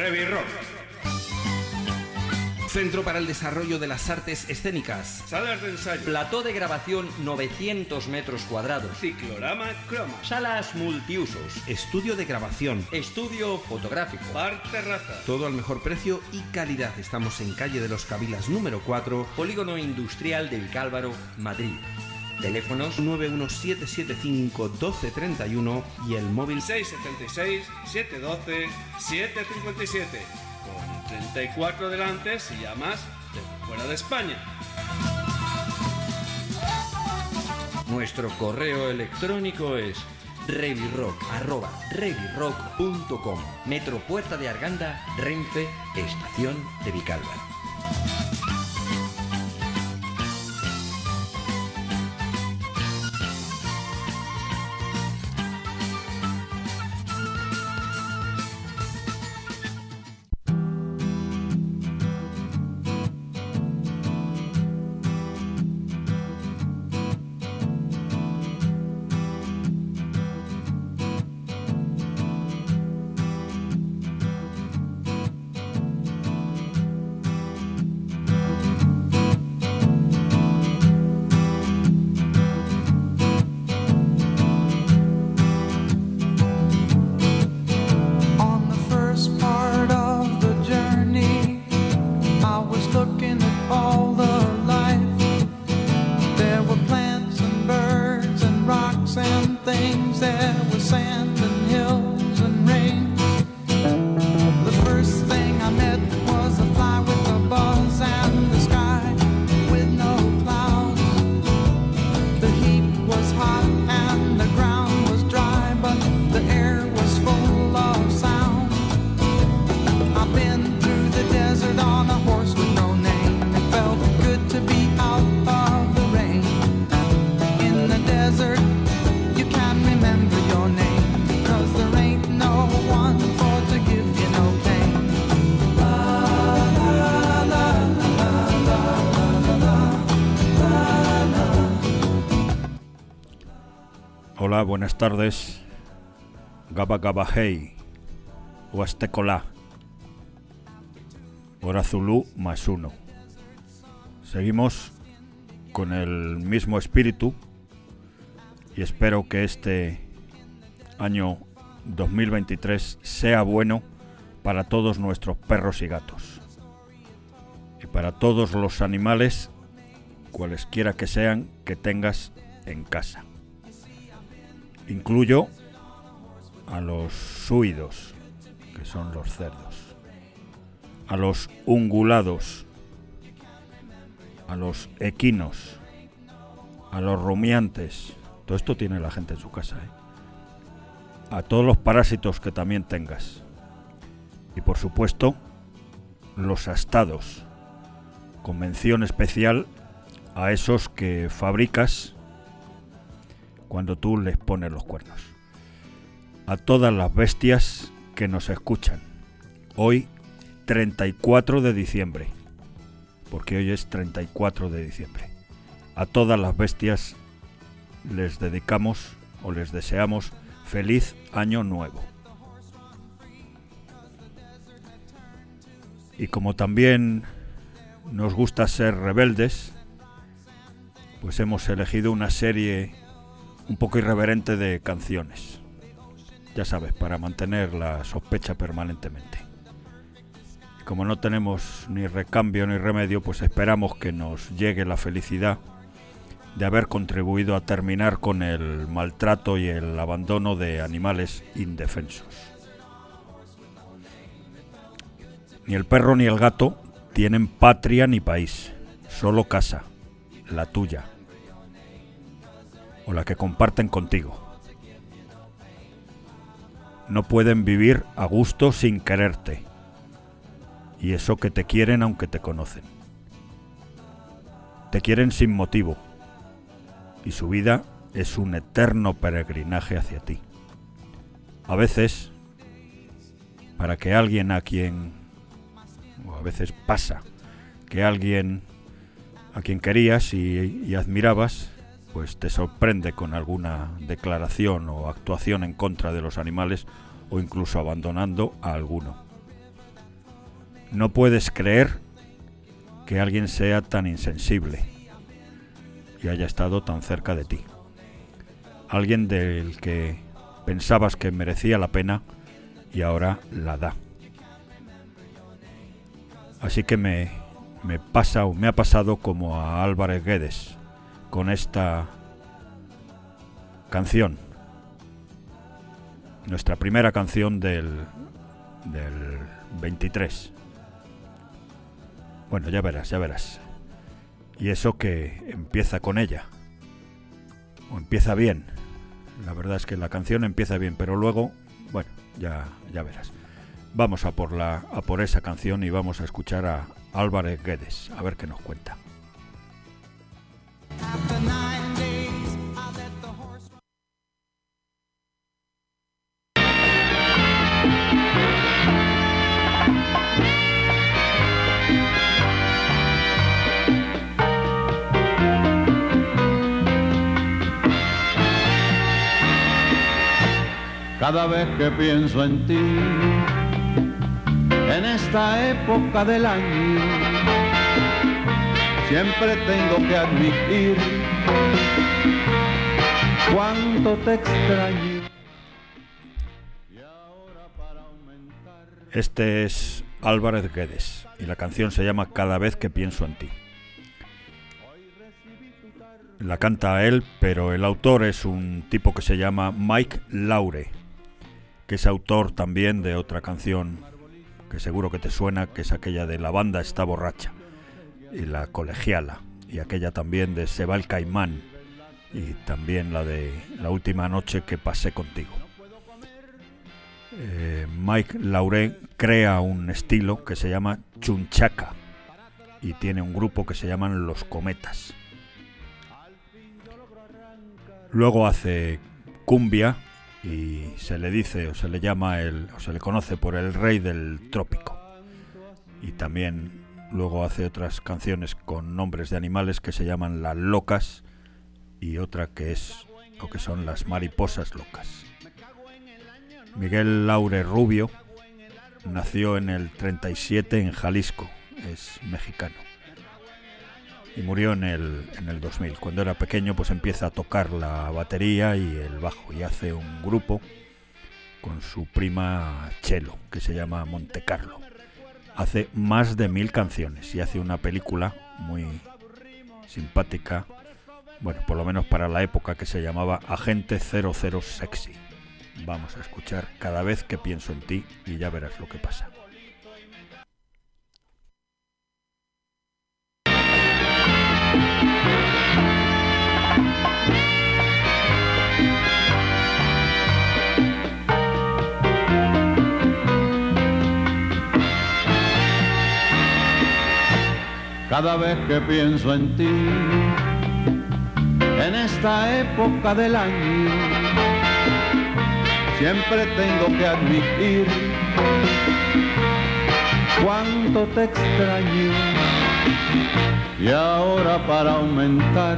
Revirrock. Centro para el Desarrollo de las Artes Escénicas. Salas de ensayo. Plató de grabación 900 metros cuadrados. Ciclorama Croma. Salas multiusos. Estudio de grabación. Estudio fotográfico. Bar terraza. Todo al mejor precio y calidad. Estamos en calle de los Cabilas número 4. Polígono Industrial de Vicálvaro, Madrid. Teléfonos 917751231 y el móvil 676 712 757. Con 34 delante si llamas de fuera de España. Nuestro correo electrónico es revirrock@revirrock.com. Metro Puerta de Arganda, Renfe, Estación de Vicálvaro. Hola, buenas tardes. Gaba Gaba Hey, Huastecolá, Hora Zulú +1. Seguimos con el mismo espíritu y espero que este año 2023 sea bueno para todos nuestros perros y gatos y para todos los animales, cualesquiera que sean, que tengas en casa. Incluyo a los suidos, que son los cerdos, a los ungulados, a los equinos, a los rumiantes. Todo esto tiene la gente en su casa, a todos los parásitos que también tengas. Y por supuesto, los astados, con mención especial a esos que fabricas cuando tú les pones los cuernos. A todas las bestias que nos escuchan. Hoy, 34 de diciembre. Porque hoy es 34 de diciembre. A todas las bestias les dedicamos o les deseamos feliz año nuevo. Y como también nos gusta ser rebeldes, pues hemos elegido una serie un poco irreverente de canciones, ya sabes, para mantener la sospecha permanentemente. Y como no tenemos ni recambio ni remedio, pues esperamos que nos llegue la felicidad de haber contribuido a terminar con el maltrato y el abandono de animales indefensos. Ni el perro ni el gato tienen patria ni país, solo casa, la tuya, o la que comparten contigo. No pueden vivir a gusto sin quererte, y eso que te quieren aunque te conocen. Te quieren sin motivo, y su vida es un eterno peregrinaje hacia ti. A veces, para que alguien a veces pasa, que alguien a quien querías y admirabas, pues te sorprende con alguna declaración o actuación en contra de los animales o incluso abandonando a alguno. No puedes creer que alguien sea tan insensible y haya estado tan cerca de ti. Alguien del que pensabas que merecía la pena y ahora la da. Así que me ha pasado como a Álvarez Guedes con esta canción. Nuestra primera canción del 23. Bueno, ya verás. Y eso que empieza con ella. O empieza bien. La verdad es que la canción empieza bien, pero luego, bueno, ya verás. Vamos a por esa canción y vamos a escuchar a Álvarez Guedes, a ver qué nos cuenta. Cada vez que pienso en ti, en esta época del año, siempre tengo que admitir cuánto te extraño. Este es Álvarez Guedes y la canción se llama Cada vez que pienso en ti. La canta él, pero el autor es un tipo que se llama Mike Laure, que es autor también de otra canción que seguro que te suena, que es aquella de La banda está borracha y La colegiala, y aquella también de Se va el caimán, y también la de La última noche que pasé contigo. Mike Laure crea un estilo que se llama chunchaca y tiene un grupo que se llaman Los Cometas. Luego hace cumbia y se le dice o se le llama o se le conoce por el rey del trópico. Y también luego hace otras canciones con nombres de animales que se llaman Las Locas y otra que son Las Mariposas Locas. Miguel Laure Rubio nació en el 37 en Jalisco, es mexicano. Y murió en el 2000. Cuando era pequeño pues empieza a tocar la batería y el bajo y hace un grupo con su prima Chelo que se llama Monte Carlo. Hace más de 1000 canciones y hace una película muy simpática, bueno, por lo menos para la época, que se llamaba Agente 00 Sexy. Vamos a escuchar Cada vez que pienso en ti y ya verás lo que pasa. Cada vez que pienso en ti, en esta época del año, siempre tengo que admitir cuánto te extraño. Y ahora para aumentar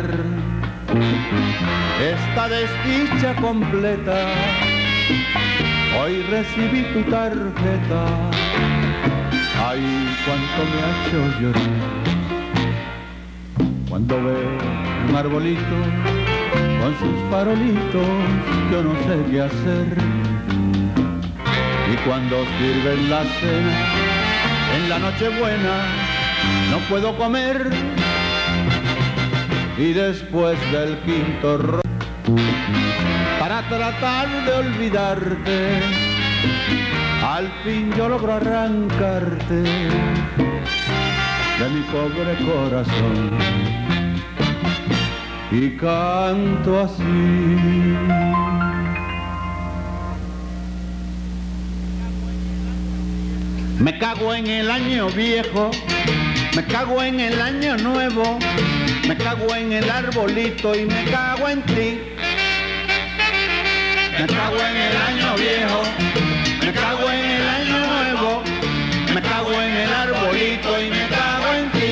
esta desdicha completa, hoy recibí tu tarjeta. Ay, cuánto me ha hecho llorar cuando veo un arbolito con sus farolitos, yo no sé qué hacer. Y cuando sirven la cena en la Nochebuena, no puedo comer. Y después del quinto ron, para tratar de olvidarte, al fin yo logro arrancarte de mi pobre corazón. Y canto así. Me cago en el año viejo, me cago en el año nuevo, me cago en el arbolito y me cago en ti. Me cago en el año viejo, me cago en el año nuevo, me cago en el arbolito y me cago en ti.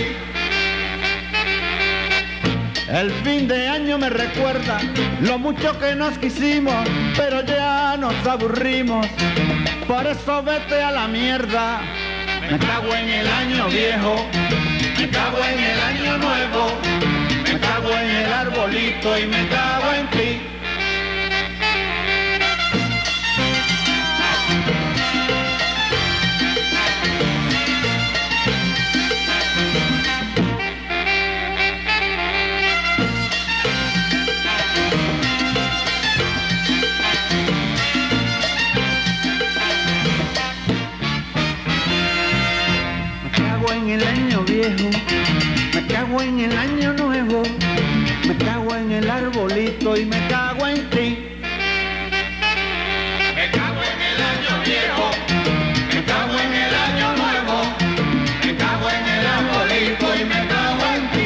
El fin de año me recuerda lo mucho que nos quisimos, pero ya nos aburrimos. Por eso vete a la mierda, me cago en el año viejo, me cago en el año nuevo, me cago en el arbolito y me cago en ti. En el año viejo, me cago en el año nuevo, me cago en el arbolito y me cago en ti. Me cago en el año viejo, me cago en el año nuevo, me cago en el arbolito y me cago en ti.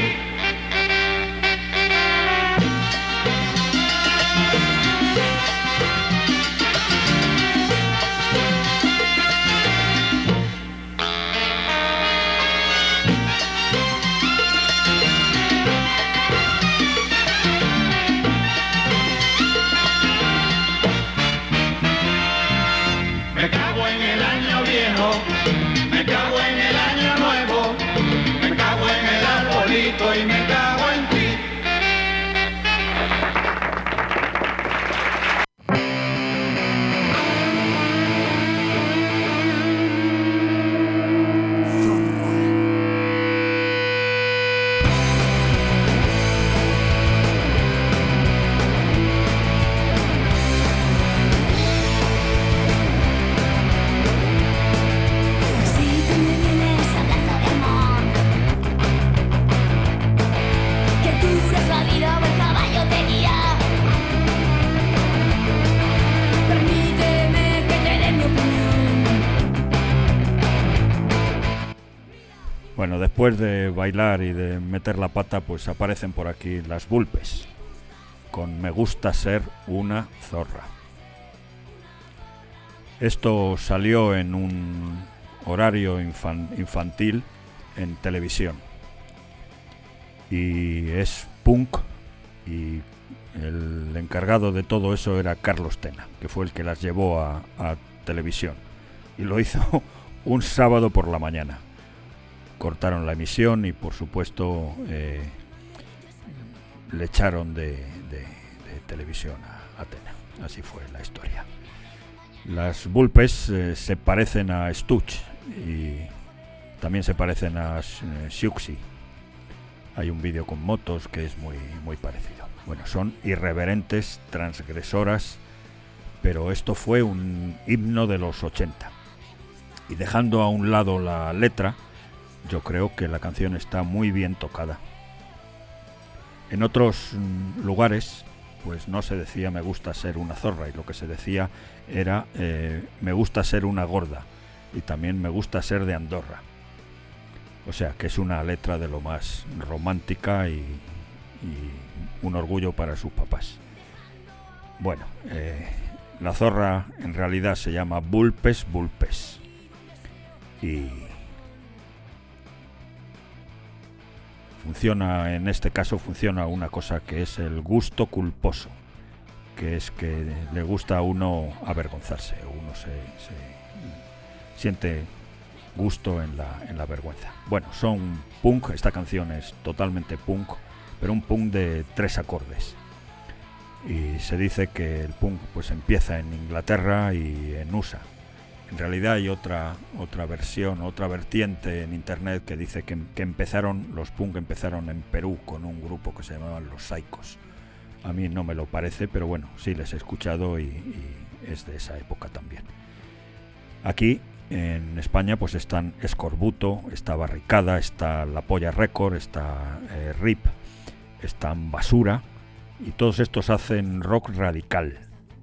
Me cago en el año viejo, me cago en el año nuevo, me cago en el arbolito y me cago en ti. Bueno, después de bailar y de meter la pata, pues aparecen por aquí las Vulpes, con Me gusta ser una zorra. Esto salió en un horario infantil en televisión. Y es punk, y el encargado de todo eso era Carlos Tena, que fue el que las llevó a televisión. Y lo hizo un sábado por la mañana. Cortaron la emisión y por supuesto le echaron de televisión a Tena. Así fue la historia. Las Vulpes se parecen a Stutch y también se parecen a Siouxsie. Hay un vídeo con motos que es muy parecido. Bueno, son irreverentes, transgresoras, pero esto fue un himno de los 80. Y dejando a un lado la letra, yo creo que la canción está muy bien tocada. En otros lugares, pues no se decía me gusta ser una zorra, y lo que se decía era me gusta ser una gorda, y también me gusta ser de Andorra. O sea, que es una letra de lo más romántica y un orgullo para sus papás. Bueno, la zorra en realidad se llama Vulpes Vulpes. Y funciona, en este caso funciona una cosa que es el gusto culposo, que es que le gusta a uno avergonzarse, uno se siente gusto en la vergüenza. Bueno, son punk, esta canción es totalmente punk, pero un punk de 3 acordes. Y se dice que el punk pues empieza en Inglaterra y en USA. En realidad hay otra versión, otra vertiente en internet que dice que los punk empezaron en Perú con un grupo que se llamaban Los Saicos. A mí no me lo parece, pero bueno, sí les he escuchado y es de esa época también. Aquí en España pues están Escorbuto, está Barricada, está La Polla Record, está RIP, están Basura, y todos estos hacen rock radical.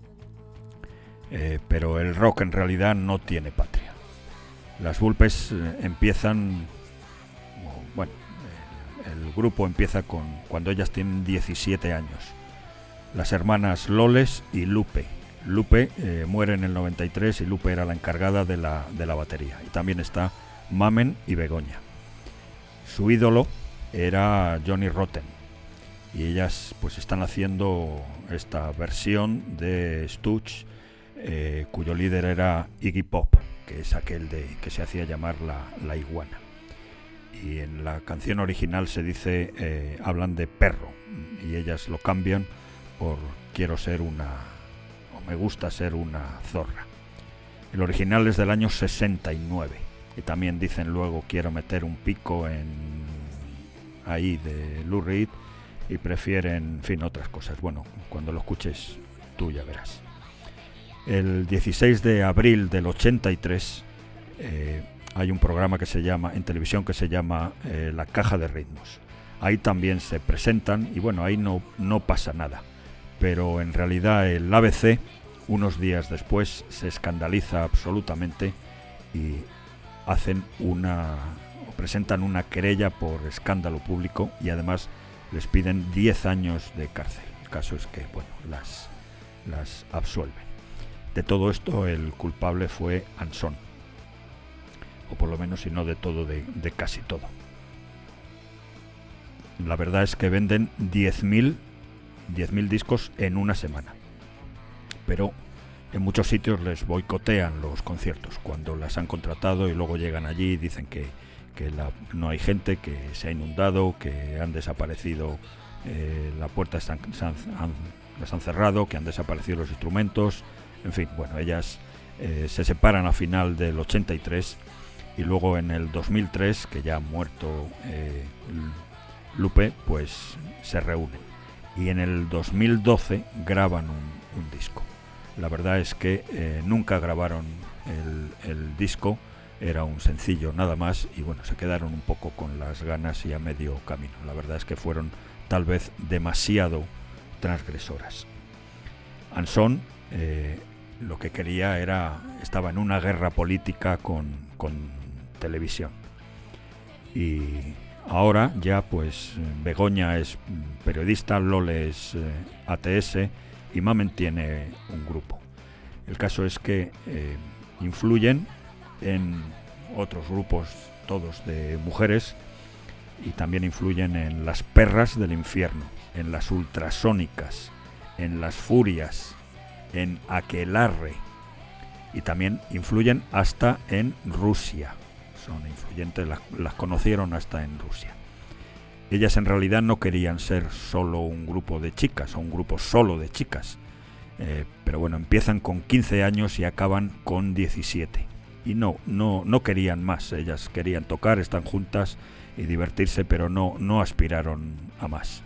Pero el rock en realidad no tiene patria. Las Vulpes empiezan, bueno, el grupo empieza cuando ellas tienen 17 años. Las hermanas Loles y Lupe. Lupe muere en el 93 y Lupe era la encargada de la batería. Y también está Mamen y Begoña. Su ídolo era Johnny Rotten. Y ellas pues están haciendo esta versión de Stutch cuyo líder era Iggy Pop, que es aquel que se hacía llamar la iguana. Y en la canción original se dice, hablan de perro, y ellas lo cambian por quiero ser me gusta ser una zorra. El original es del año 69, y también dicen luego quiero meter un pico ahí de Lou Reed, y prefieren, en fin, otras cosas. Bueno, cuando lo escuches tú ya verás. El 16 de abril del 83 hay un programa en televisión que se llama La Caja de Ritmos. Ahí también se presentan y bueno, ahí no pasa nada. Pero en realidad el ABC, unos días después, se escandaliza absolutamente y presentan una querella por escándalo público y además les piden 10 años de cárcel. El caso es que, bueno, las absuelven. De todo esto el culpable fue Anson, o por lo menos, si no de todo, de casi todo. La verdad es que venden 10.000 discos en una semana, pero en muchos sitios les boicotean los conciertos cuando las han contratado y luego llegan allí y dicen que no hay gente, que se ha inundado, que han desaparecido, la puerta las han cerrado, que han desaparecido los instrumentos. En fin, bueno, ellas se separan a final del 83 y luego en el 2003, que ya ha muerto Lupe, pues se reúnen. Y en el 2012 graban un disco. La verdad es que nunca grabaron el disco, era un sencillo nada más y bueno, se quedaron un poco con las ganas y a medio camino. La verdad es que fueron tal vez demasiado transgresoras. Anson lo que quería estaba en una guerra política con televisión. Y ahora ya pues Begoña es periodista, Lole es ATS y Mamen tiene un grupo. El caso es que influyen en otros grupos, todos de mujeres, y también influyen en las perras del infierno, en las ultrasónicas, en las furias, en Aquelarre, y también influyen hasta en Rusia. Son influyentes, las conocieron hasta en Rusia. Ellas en realidad no querían ser solo un grupo de chicas o un grupo solo de chicas, pero bueno, empiezan con 15 años y acaban con 17. Y no querían más, ellas querían tocar, están juntas y divertirse, pero no aspiraron a más.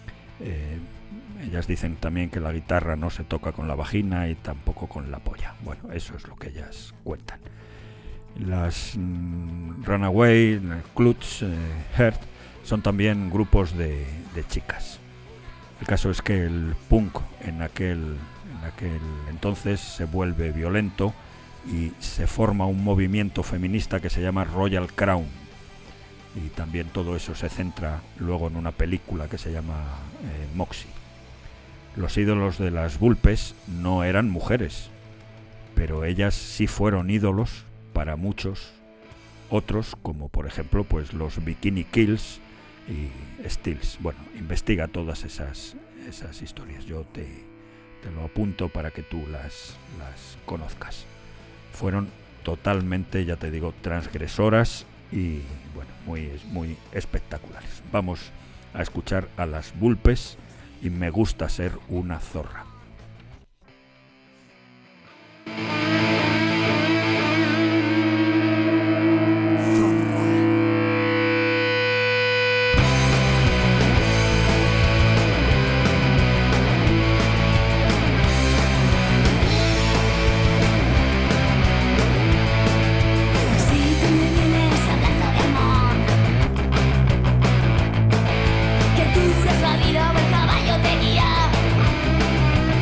Ellas dicen también que la guitarra no se toca con la vagina y tampoco con la polla. Bueno, eso es lo que ellas cuentan. Las Runaway, Klutz, Heart son también grupos de chicas. El caso es que el punk en aquel entonces se vuelve violento y se forma un movimiento feminista que se llama Royal Crown, y también todo eso se centra luego en una película que se llama Moxie. Los ídolos de las Vulpes no eran mujeres, pero ellas sí fueron ídolos para muchos otros, como por ejemplo pues los Bikini Kills y Stills. Bueno, investiga todas esas historias, yo te lo apunto para que tú las conozcas. Fueron totalmente, ya te digo, transgresoras y bueno, muy espectaculares. Vamos a escuchar a las Vulpes y Me gusta ser una zorra. Que tú eres la vida o el caballo te guía.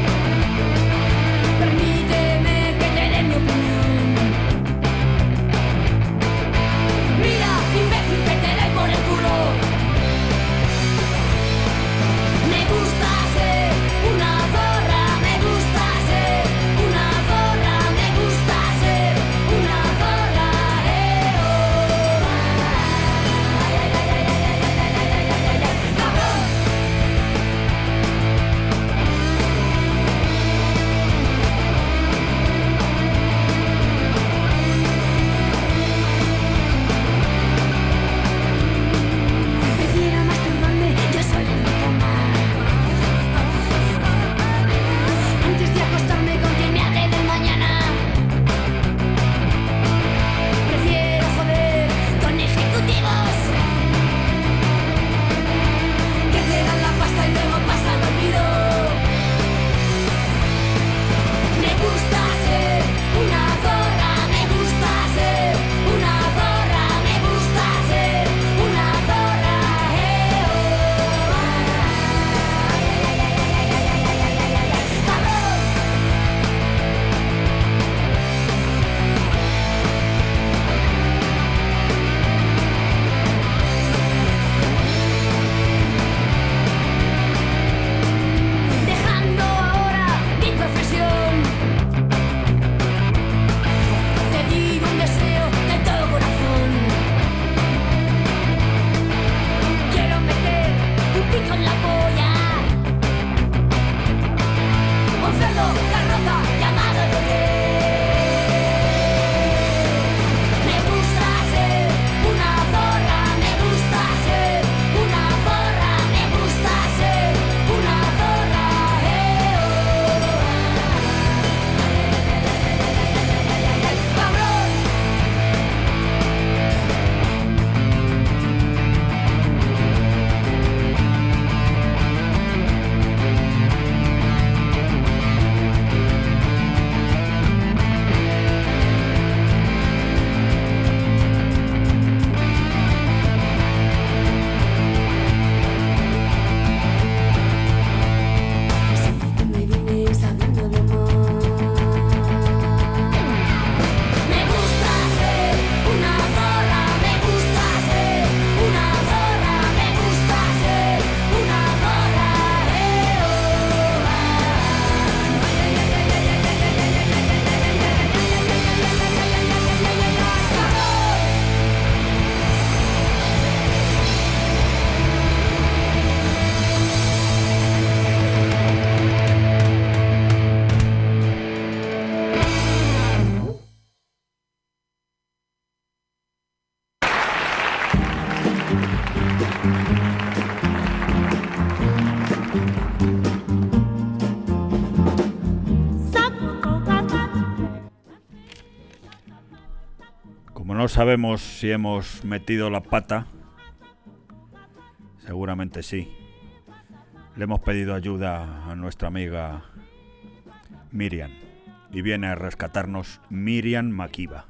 no sabemos si hemos metido la pata, seguramente sí. Le hemos pedido ayuda a nuestra amiga Miriam y viene a rescatarnos Miriam Makeba.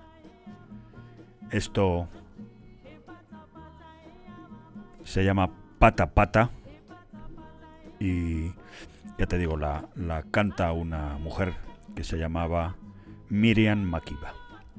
Esto se llama Pata Pata y ya te digo, la canta una mujer que se llamaba Miriam Makeba.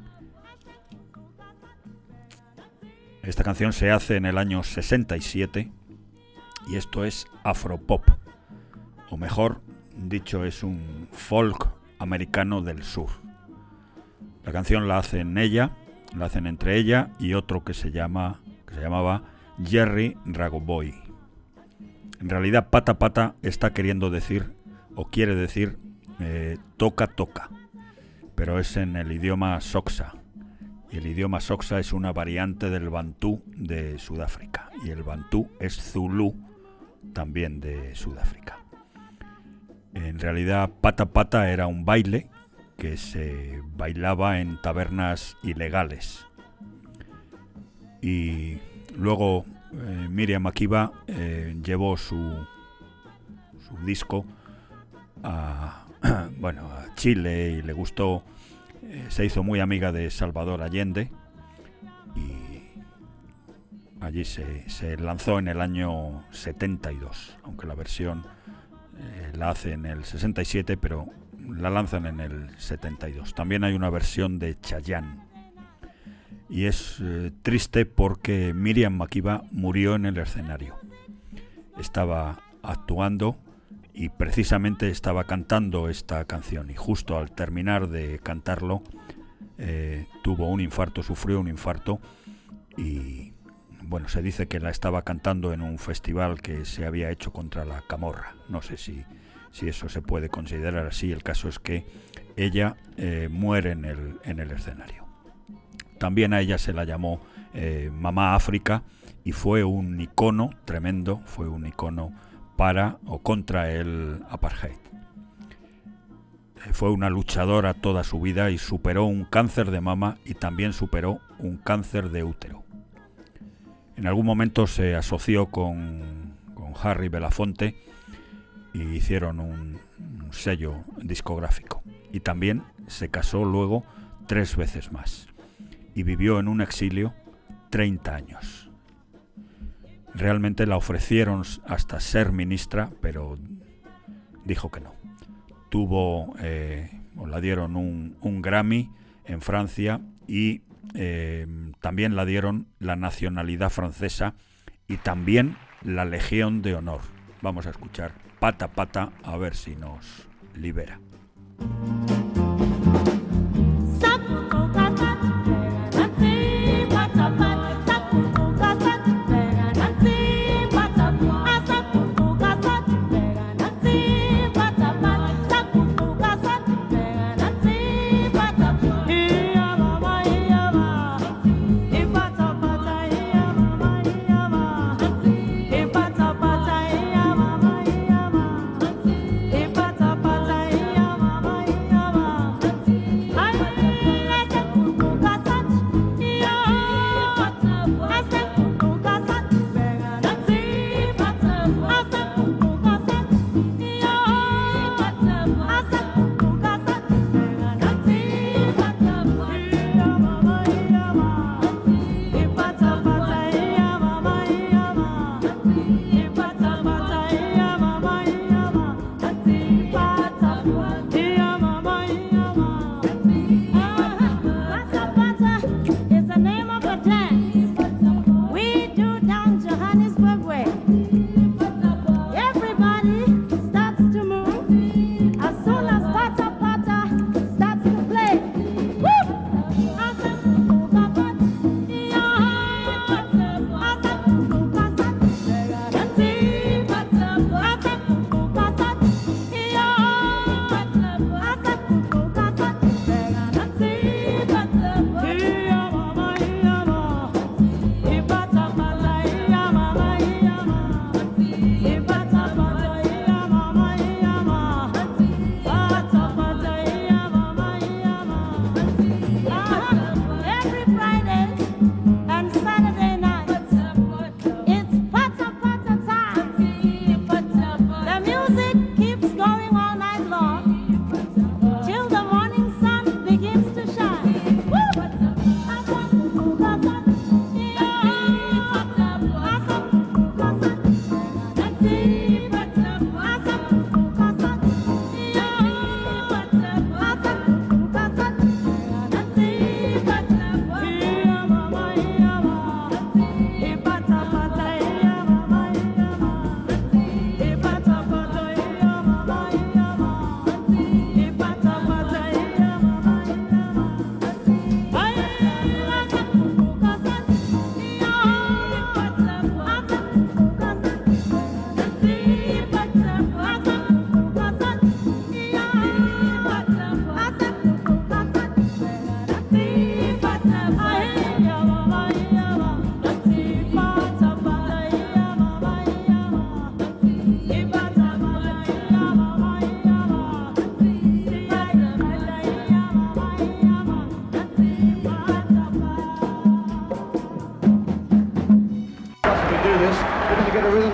Esta canción se hace en el año 67 y esto es afropop, o mejor dicho, es un folk americano del sur. La canción la hacen entre ella y otro que se llamaba Jerry Ragoboy. En realidad Pata Pata está queriendo decir, o quiere decir, toca toca, pero es en el idioma Xhosa. Y el idioma Xhosa es una variante del bantú de Sudáfrica. Y el bantú es zulú, también de Sudáfrica. En realidad, Pata Pata era un baile que se bailaba en tabernas ilegales. Y luego Miriam Makeba llevó su disco a Chile y le gustó. Se hizo muy amiga de Salvador Allende y allí se lanzó en el año 72, aunque la versión la hace en el 67, pero la lanzan en el 72. También hay una versión de Chayanne y es triste porque Miriam Makeba murió en el escenario. Estaba actuando y precisamente estaba cantando esta canción y justo al terminar de cantarlo sufrió un infarto y bueno, se dice que la estaba cantando en un festival que se había hecho contra la camorra. No sé si eso se puede considerar así. El caso es que ella muere en el escenario. También a ella se la llamó Mamá África y fue un icono tremendo, fue un icono para o contra el apartheid. Fue una luchadora toda su vida y superó un cáncer de mama y también superó un cáncer de útero. En algún momento se asoció con Harry Belafonte y hicieron un sello discográfico. Y también se casó luego 3 veces más y vivió en un exilio 30 años. Realmente la ofrecieron hasta ser ministra, pero dijo que no. La dieron un Grammy en Francia y también la dieron la nacionalidad francesa y también la Legión de Honor. Vamos a escuchar Pata Pata a ver si nos libera.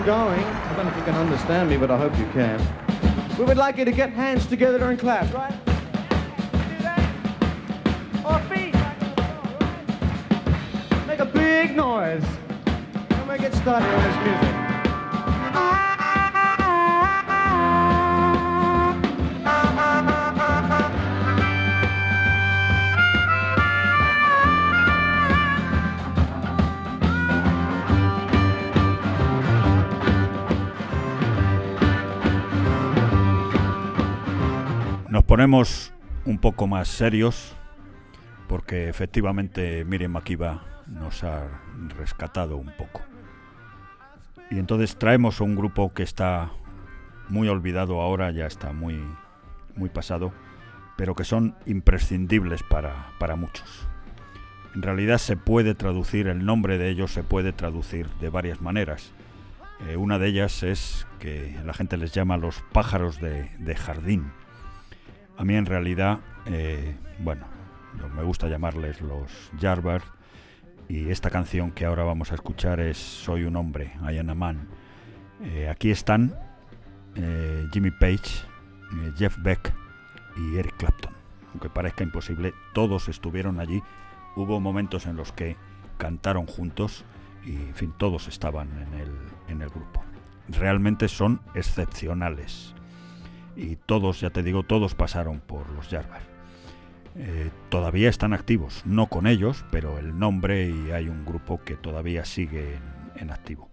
rhythm going. I don't know if you can understand me, but I hope you can. We would like you to get hands together and clap, right? Do that. Or feet. Make a big noise. And we'll get started on this music. Nos ponemos un poco más serios porque efectivamente Miriam Makeba nos ha rescatado un poco. Y entonces traemos a un grupo que está muy olvidado ahora, ya está muy pasado, pero que son imprescindibles para muchos. En realidad se puede traducir, el nombre de ellos se puede traducir de varias maneras. Una de ellas es que la gente les llama los pájaros de jardín. A mí en realidad, me gusta llamarles los Yardbirds, y esta canción que ahora vamos a escuchar es Soy un hombre, I am a man. Aquí están Jimmy Page, Jeff Beck y Eric Clapton. Aunque parezca imposible, todos estuvieron allí. Hubo momentos en los que cantaron juntos y, en fin, todos estaban en el grupo. Realmente son excepcionales. Y todos, ya te digo, todos pasaron por los Yardbirds. Todavía están activos, no con ellos, pero el nombre, y hay un grupo que todavía sigue en activo.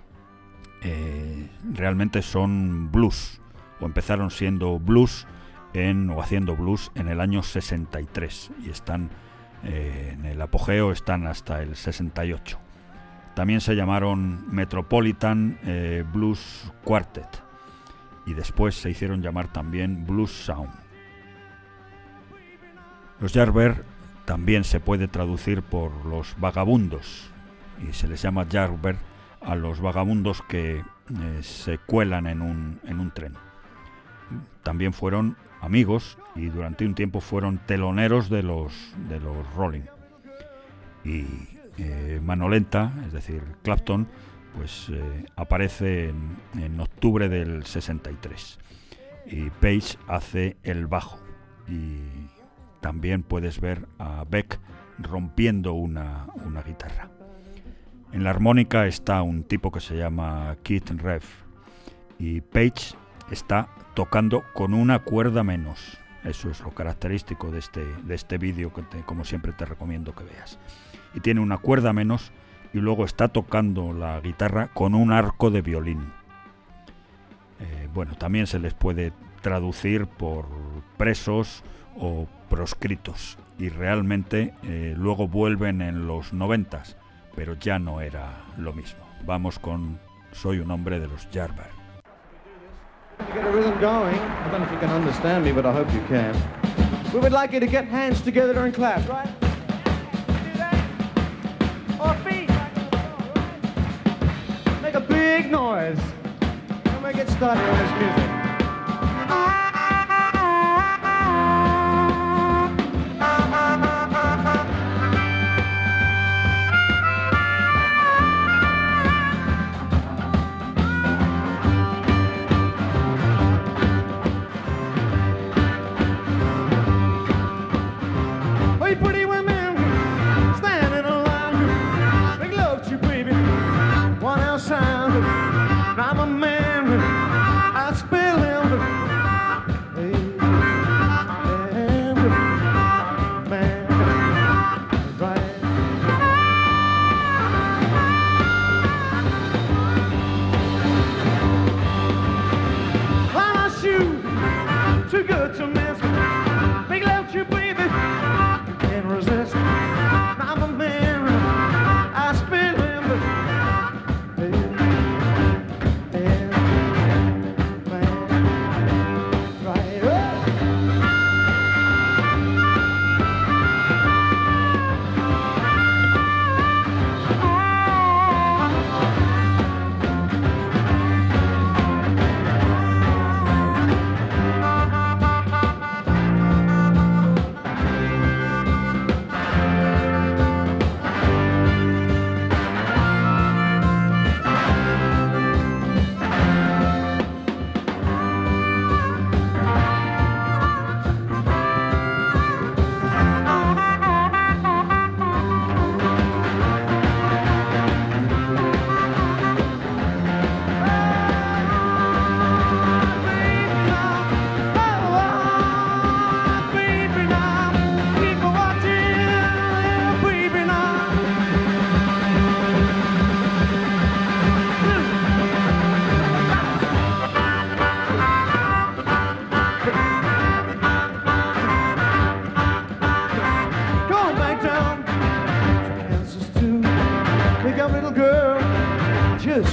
Realmente son blues, o empezaron siendo blues o haciendo blues en el año 63, y están en el apogeo, están hasta el 68. También se llamaron Metropolitan Blues Quartet, y después se hicieron llamar también Blues Sound. Los Yardbirds también se puede traducir por los vagabundos, y se les llama Yardbirds a los vagabundos que se cuelan en un tren. También fueron amigos y durante un tiempo fueron teloneros de los Rolling. Y mano lenta, es decir, Clapton, pues aparece en octubre del 63, y Page hace el bajo, y también puedes ver a Beck rompiendo una guitarra. En la armónica está un tipo que se llama Keith Rev, y Page está tocando con una cuerda menos. Eso es lo característico de este vídeo que como siempre te recomiendo que veas. Y tiene una cuerda menos, y luego está tocando la guitarra con un arco de violín. También se les puede traducir por presos o proscritos, y realmente luego vuelven en los 90s, pero ya no era lo mismo. Vamos con Soy un hombre de los Yardbirds. Get a rhythm going. I don't know if you can understand me, but I hope you can. We would like you to get hands together and clap, right? Do that. Or feet. Make a big noise. And we'll get started on this music. I'm a man, I spell him, man, right. My shoe, too good to miss. Make love to you, baby, can't resist. I'm a man, I spell him.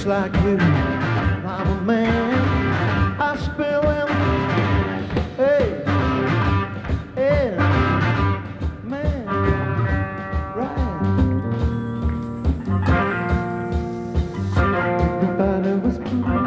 just like you. I'm a man, I spill them. Hey, hey, man, right. Everybody was blue.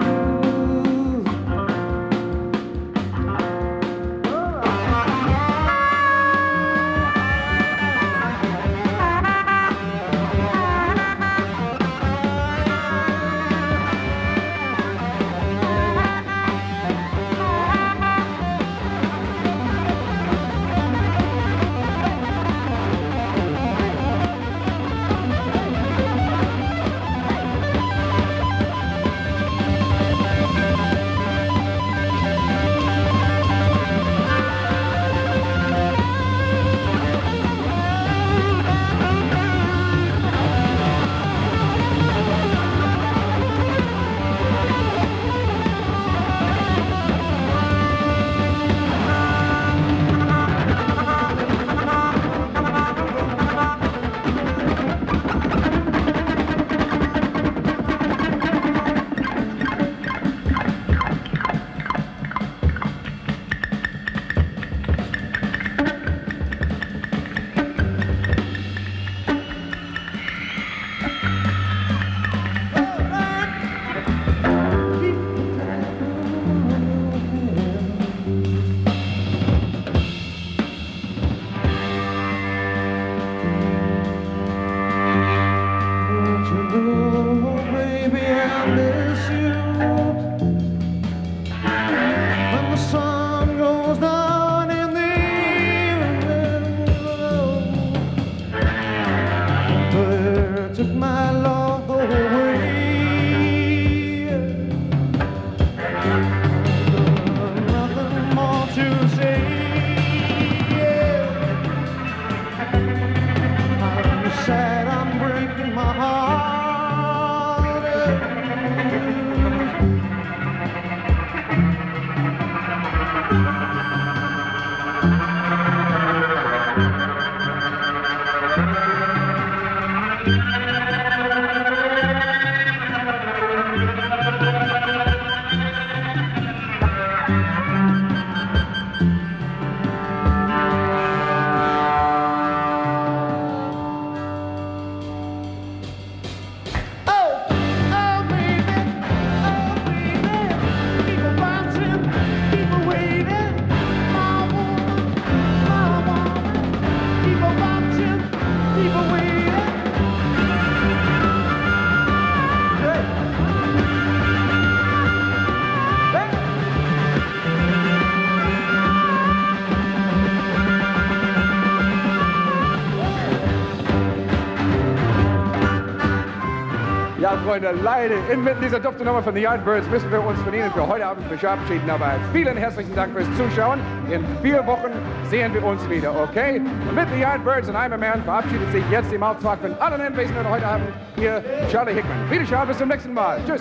Freunde, leider, inmitten dieser duften Nummer von The Yardbirds müssen wir uns von Ihnen für heute Abend verabschieden. Aber vielen herzlichen Dank fürs Zuschauen. In 4 Wochen sehen wir uns wieder, okay? Und mit The Yardbirds und I'm a Man verabschiedet sich jetzt im Auftrag von allen Anwesenden heute Abend hier Charlie Hickman. Wiederschauen, bis zum nächsten Mal. Tschüss.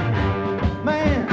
Man.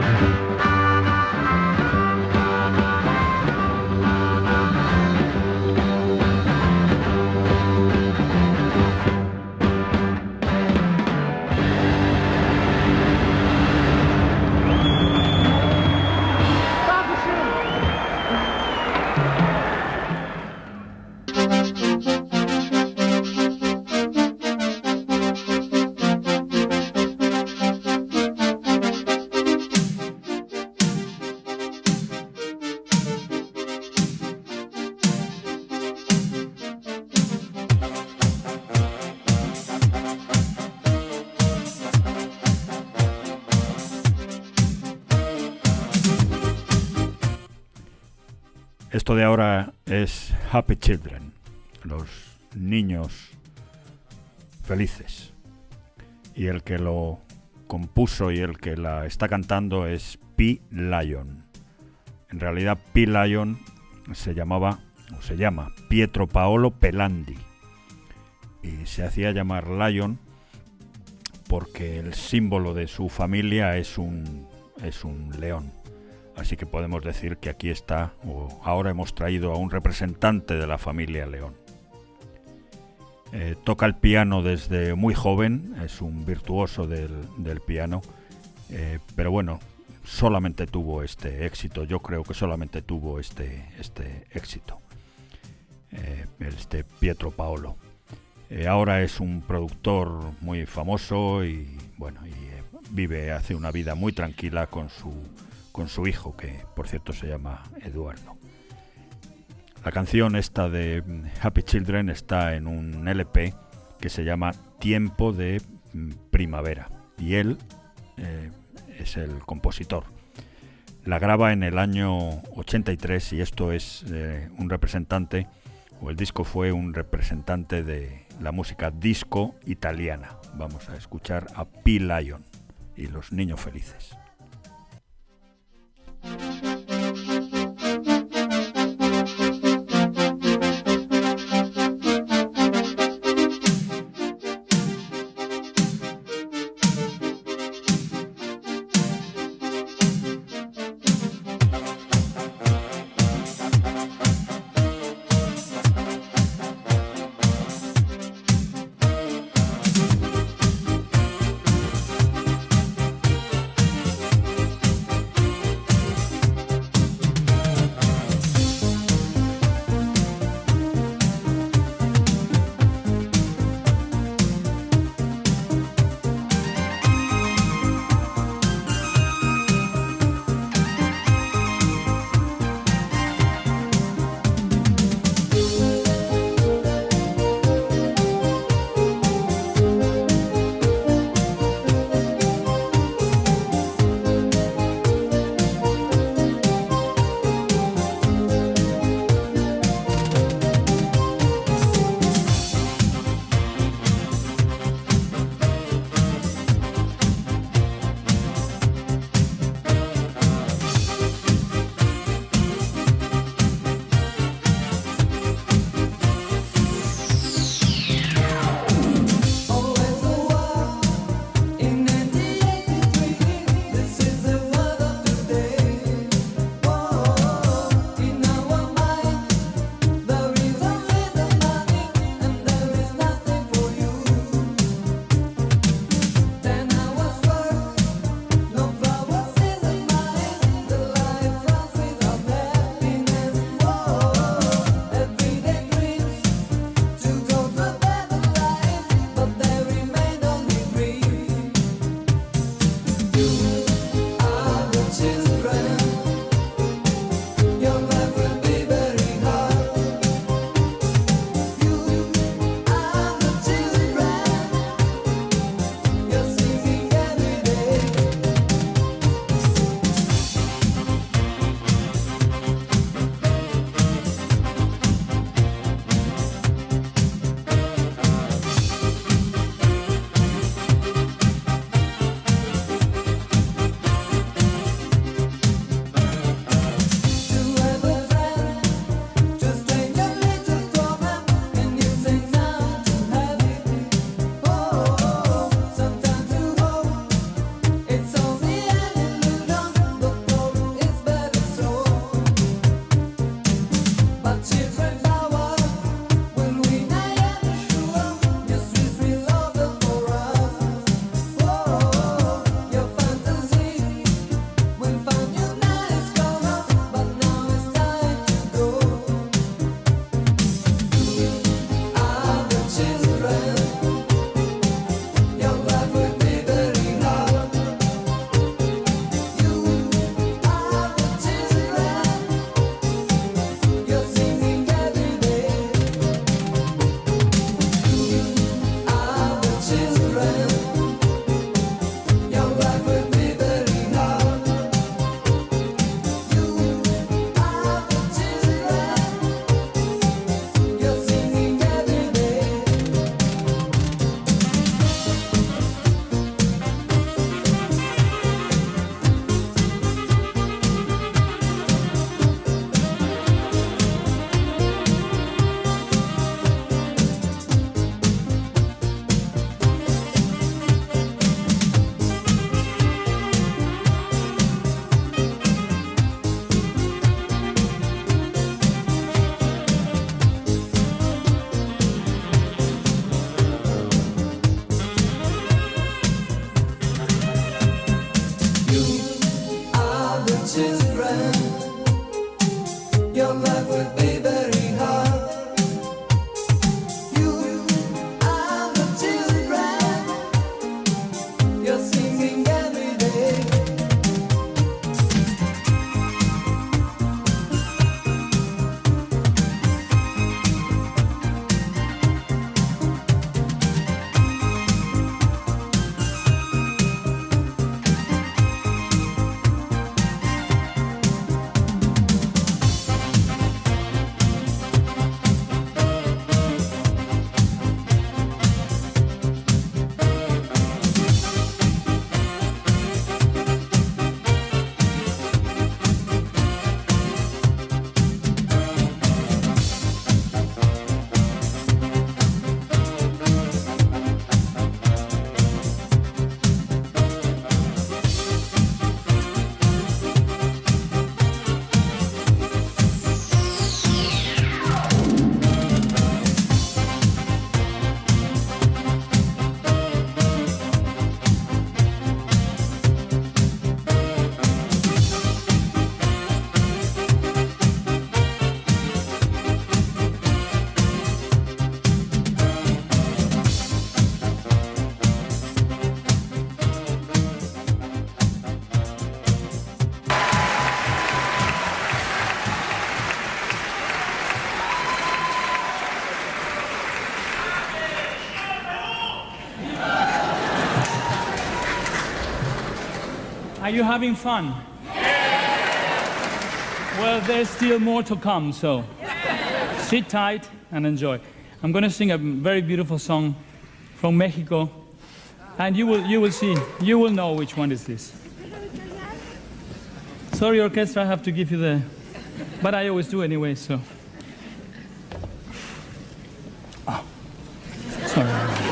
Esto de ahora es Happy Children, los niños felices. Y el que lo compuso y el que la está cantando es P. Lyon. En realidad P. Lyon se llama Pietro Paolo Pelandi. Y se hacía llamar Lyon porque el símbolo de su familia es un león. Así que podemos decir que aquí está, o ahora hemos traído a un representante de la familia León. Toca el piano desde muy joven, es un virtuoso del piano, pero bueno, solamente tuvo este éxito, yo creo que solamente tuvo este éxito, Pietro Paolo. Ahora es un productor muy famoso y bueno, hace una vida muy tranquila con su hijo, que por cierto se llama Eduardo. La canción esta de Happy Children está en un LP que se llama Tiempo de Primavera y él es el compositor. La graba en el año 83 y esto es un representante, o el disco fue un representante de la música disco italiana. Vamos a escuchar a P. Lion y Los Niños Felices. Singing life will be very hard. You and the children, you're singing every day. Are you having fun? Well, there's still more to come, so sit tight and enjoy. I'm going to sing a very beautiful song from Mexico, and you will see, you will know which one is this. Sorry, orchestra, I have to give you the, but I always do anyway, so. Oh, sorry.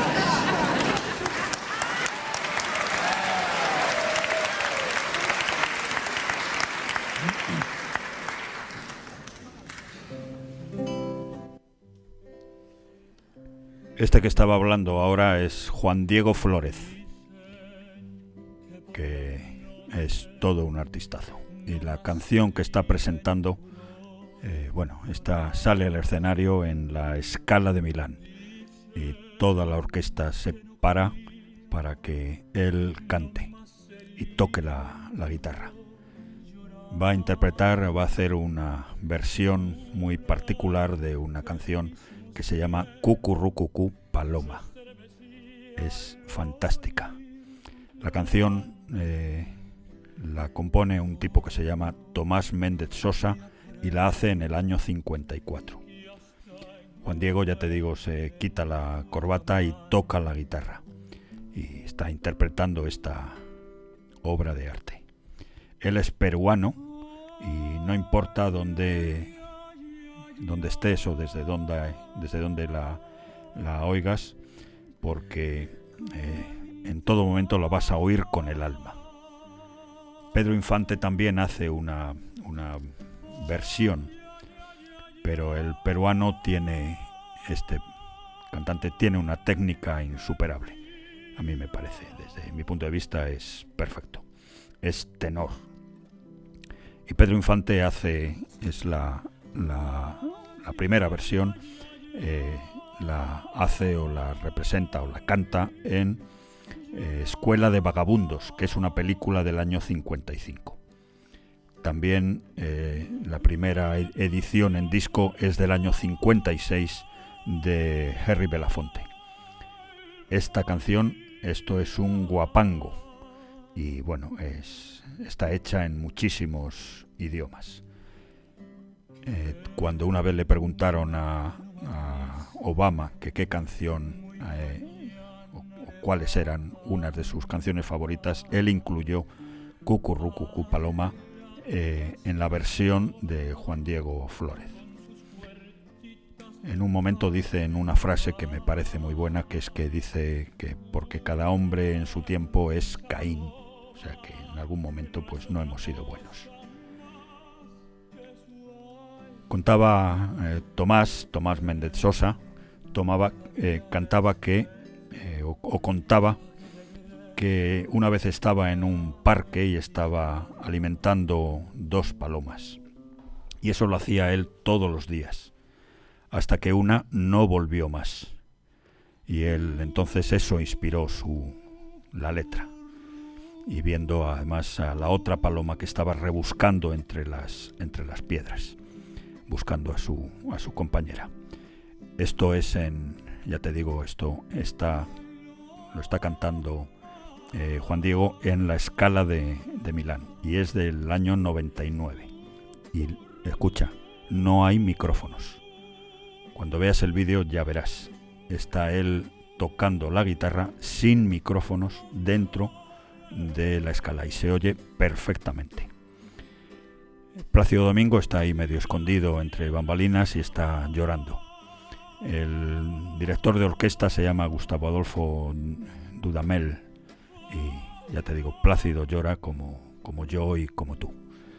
Este que estaba hablando ahora es Juan Diego Flórez, que es todo un artistazo. Y la canción que está presentando, sale al escenario en la Scala de Milán. Y toda la orquesta se para que él cante y toque la guitarra. Va a hacer una versión muy particular de una canción que se llama Cucurrucucú Paloma. Es fantástica. La canción la compone un tipo que se llama Tomás Méndez Sosa y la hace en el año 54. Juan Diego, ya te digo, se quita la corbata y toca la guitarra y está interpretando esta obra de arte. Él es peruano y no importa dónde estés o desde donde la oigas, porque en todo momento la vas a oír con el alma. Pedro Infante también hace una versión, pero el peruano este cantante tiene una técnica insuperable. A mí me parece, desde mi punto de vista, es perfecto. Es tenor. Y Pedro Infante es la primera versión, la hace o la representa o la canta en Escuela de Vagabundos, que es una película del año 55. También la primera edición en disco es del año 56 de Henry Belafonte. Esta canción, esto es un guapango y está hecha en muchísimos idiomas. Cuando una vez le preguntaron a Obama que qué canción o cuáles eran unas de sus canciones favoritas, él incluyó Cucurrucucú Paloma en la versión de Juan Diego Flórez. En un momento dice en una frase que me parece muy buena, que es que dice que porque cada hombre en su tiempo es Caín, o sea que en algún momento pues no hemos sido buenos. Contaba Tomás Méndez Sosa, contaba que una vez estaba en un parque y estaba alimentando 2 palomas. Y eso lo hacía él todos los días, hasta que una no volvió más. Y él entonces eso inspiró la letra. Y viendo además a la otra paloma que estaba rebuscando entre las piedras, buscando a su compañera. Esto es ya te digo, lo está cantando Juan Diego en la Scala de Milán, y es del año 99. Y escucha, no hay micrófonos. Cuando veas el vídeo ya verás. Está él tocando la guitarra sin micrófonos dentro de la Scala y se oye perfectamente. Plácido Domingo está ahí medio escondido entre bambalinas y está llorando. El director de orquesta se llama Gustavo Adolfo Dudamel y ya te digo, Plácido llora como yo y como tú.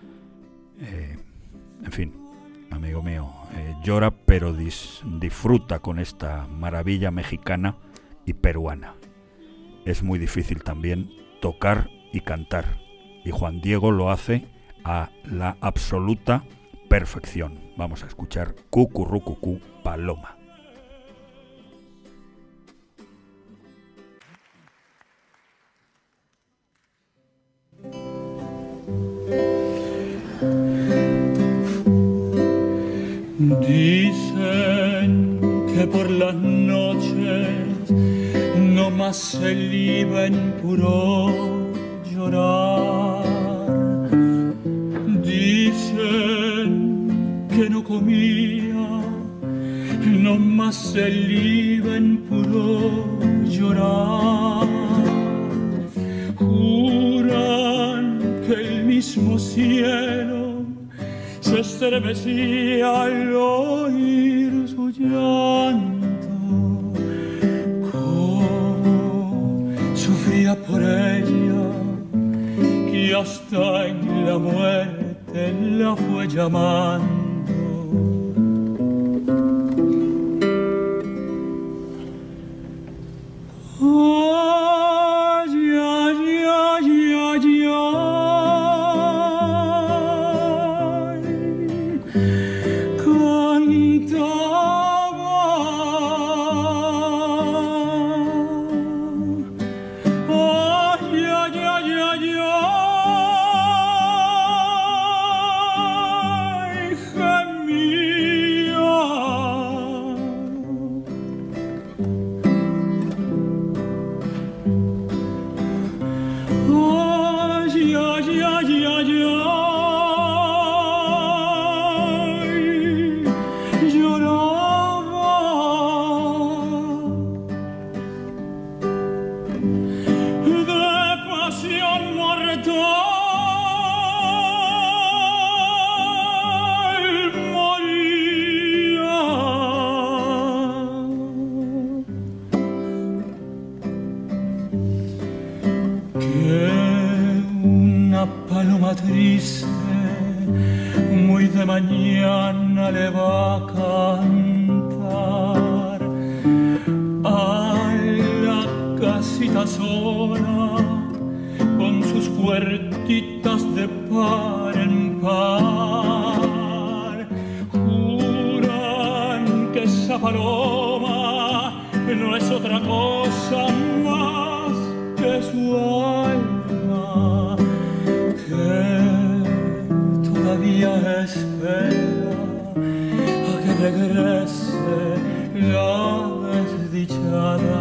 En fin, amigo mío, llora pero disfruta con esta maravilla mexicana y peruana. Es muy difícil también tocar y cantar, y Juan Diego lo hace a la absoluta perfección. Vamos a escuchar Cucurrucucú Paloma. Dicen que por las noches no más se liba en puro llorar. Dicen que no comía, no más se liba en puro llorar. Juran que el mismo cielo se estremecía al oír su llanto. Cómo sufría por ella, que hasta en la muerte la fue llamando. Ay, ay, ay, ay, triste, muy de mañana le va a cantar a la casita sola con sus puertitas de par en par. Juran que esa paloma no es otra cosa más que su alma, que todavía espera a que regrese la desdichada.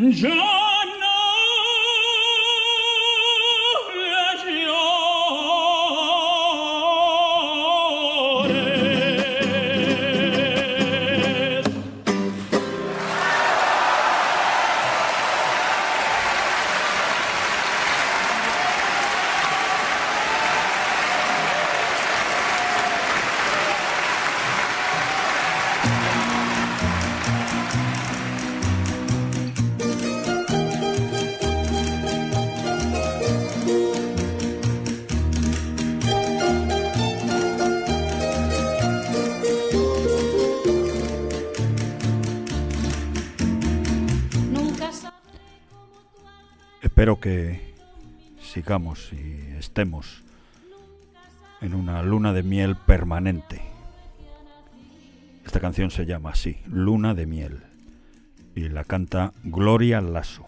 Espero que sigamos y estemos en una luna de miel permanente. Esta canción se llama así, Luna de Miel, y la canta Gloria Lasso.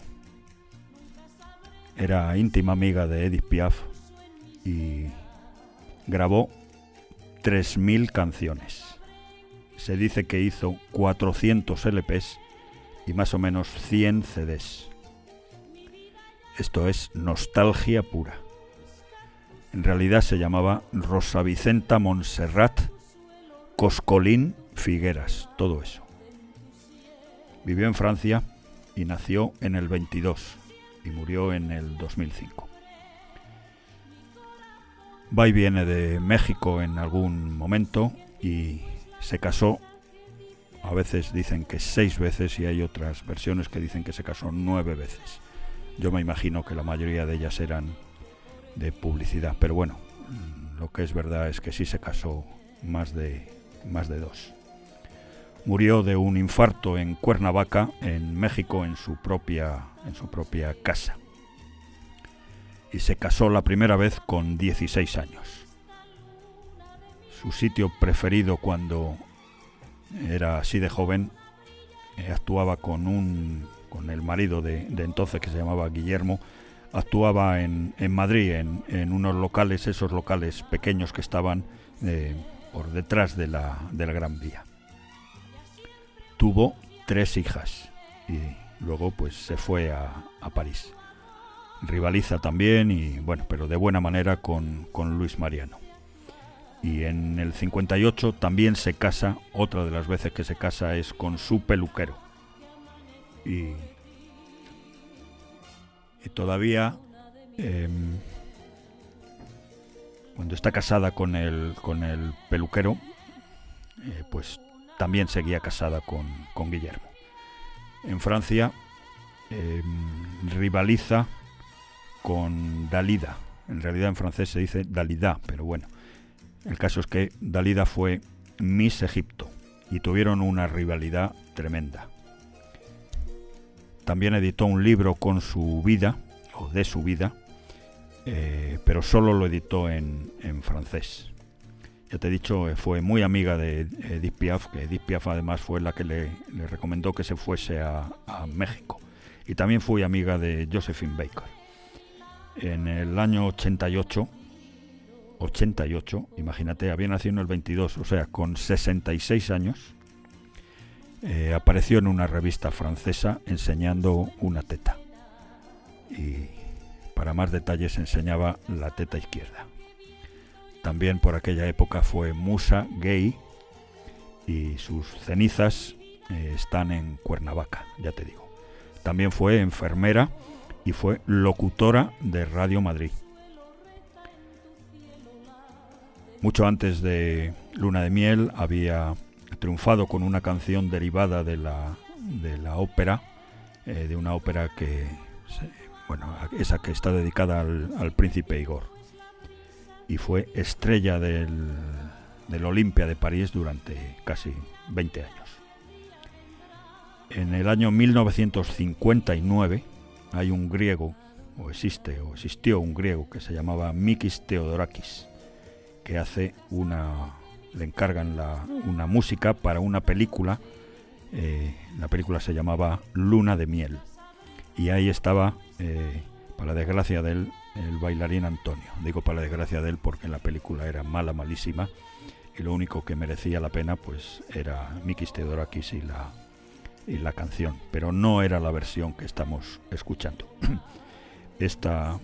Era íntima amiga de Edith Piaf y grabó 3.000 canciones. Se dice que hizo 400 LPs y más o menos 100 CDs. Esto es nostalgia pura. En realidad se llamaba Rosa Vicenta Montserrat Coscolín Figueras, todo eso. Vivió en Francia y nació en el 22 y murió en el 2005. Va y viene de México en algún momento y se casó, a veces dicen que 6 veces y hay otras versiones que dicen que se casó 9 veces. Yo me imagino que la mayoría de ellas eran de publicidad, pero bueno, lo que es verdad es que sí se casó más de 2. Murió de un infarto en Cuernavaca, en México, en su propia casa. Y se casó la primera vez con 16 años. Su sitio preferido cuando era así de joven, actuaba con el marido de entonces, que se llamaba Guillermo. Actuaba en Madrid, en unos locales, esos locales pequeños que estaban por detrás de la Gran Vía. Tuvo 3 hijas y luego pues se fue a París. Rivaliza también, y bueno, pero de buena manera con Luis Mariano. Y en el 58 también se casa, otra de las veces que se casa es con su peluquero. Y todavía cuando está casada con el peluquero, pues también seguía casada con Guillermo. En Francia rivaliza con Dalida. En realidad en francés se dice Dalida, pero bueno, el caso es que Dalida fue Miss Egipto y tuvieron una rivalidad tremenda. También editó un libro con su vida, o de su vida, pero solo lo editó en francés. Ya te he dicho, fue muy amiga de Edith Piaf, que Edith Piaf además fue la que le recomendó que se fuese a México. Y también fue amiga de Josephine Baker. En el año 88, imagínate, había nacido en el 22, o sea, con 66 años, apareció en una revista francesa enseñando una teta. Y para más detalles enseñaba la teta izquierda. También por aquella época fue musa gay y sus cenizas están en Cuernavaca, ya te digo. También fue enfermera y fue locutora de Radio Madrid. Mucho antes de Luna de Miel había triunfado con una canción derivada de la ópera, de una ópera que, esa que está dedicada al príncipe Igor. Y fue estrella del Olympia de París durante casi 20 años. En el año 1959 hay un griego, existió un griego que se llamaba Mikis Theodorakis, que le encargan una música para una película. La película se llamaba Luna de Miel, y ahí estaba, para desgracia de él, el bailarín Antonio. Digo para desgracia de él porque la película era malísima, y lo único que merecía la pena pues era Mikis Theodorakis y la canción, pero no era la versión que estamos escuchando. Esta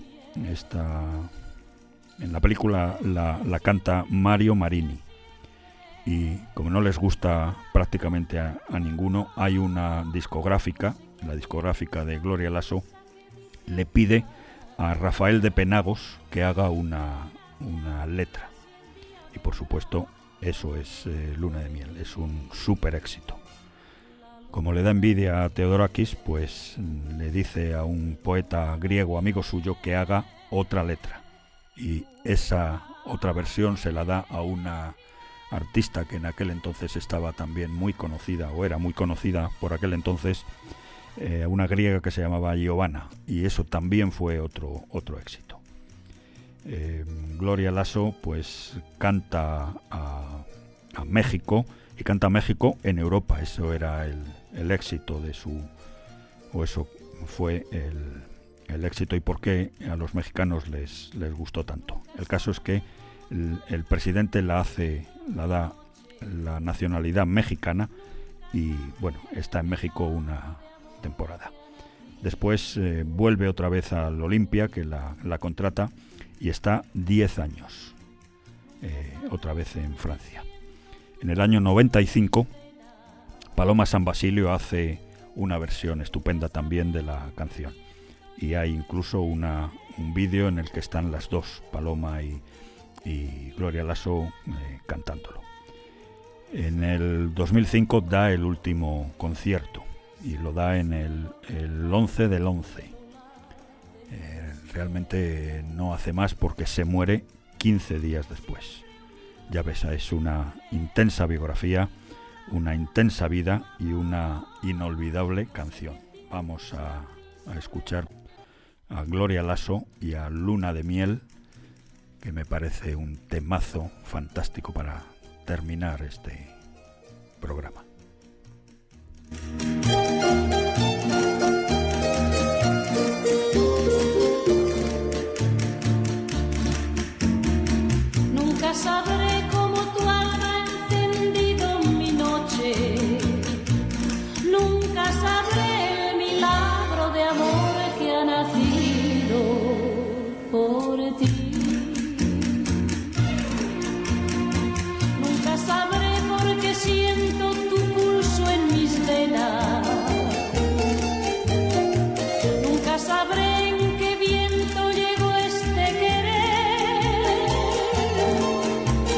en la película la canta Mario Marini, y como no les gusta prácticamente a ninguno, hay una discográfica, la discográfica de Gloria Lasso, le pide a Rafael de Penagos que haga una letra, y por supuesto eso es Luna de Miel, es un súper éxito. Como le da envidia a Theodorakis, pues le dice a un poeta griego amigo suyo que haga otra letra, y esa otra versión se la da a una artista que en aquel entonces estaba también muy conocida, o era muy conocida por aquel entonces, una griega que se llamaba Giovanna, y eso también fue otro éxito. Gloria Lasso pues canta a México, y canta a México en Europa. Eso era el éxito de su, o eso fue el éxito, y por qué a los mexicanos les gustó tanto. El caso es que el presidente la da la nacionalidad mexicana, y bueno, está en México una temporada. Después vuelve otra vez al Olimpia, que la contrata, y está 10 años otra vez en Francia. En el año 95, Paloma San Basilio hace una versión estupenda también de la canción, y hay incluso un vídeo en el que están las dos, Paloma y Gloria Lasso, cantándolo. En el 2005 da el último concierto, y lo da en el 11 del 11. Realmente no hace más, porque se muere 15 días después. Ya ves, es una intensa biografía, una intensa vida y una inolvidable canción. Vamos a escuchar a Gloria Lasso y a Luna de Miel, que me parece un temazo fantástico para terminar este programa. Nunca sabré cómo tu alma ha encendido mi noche. Nunca sabré el milagro de amor que ha nacido por ti. Nunca sabré por qué siento tu pulso en mis venas. Nunca sabré en qué viento llegó este querer.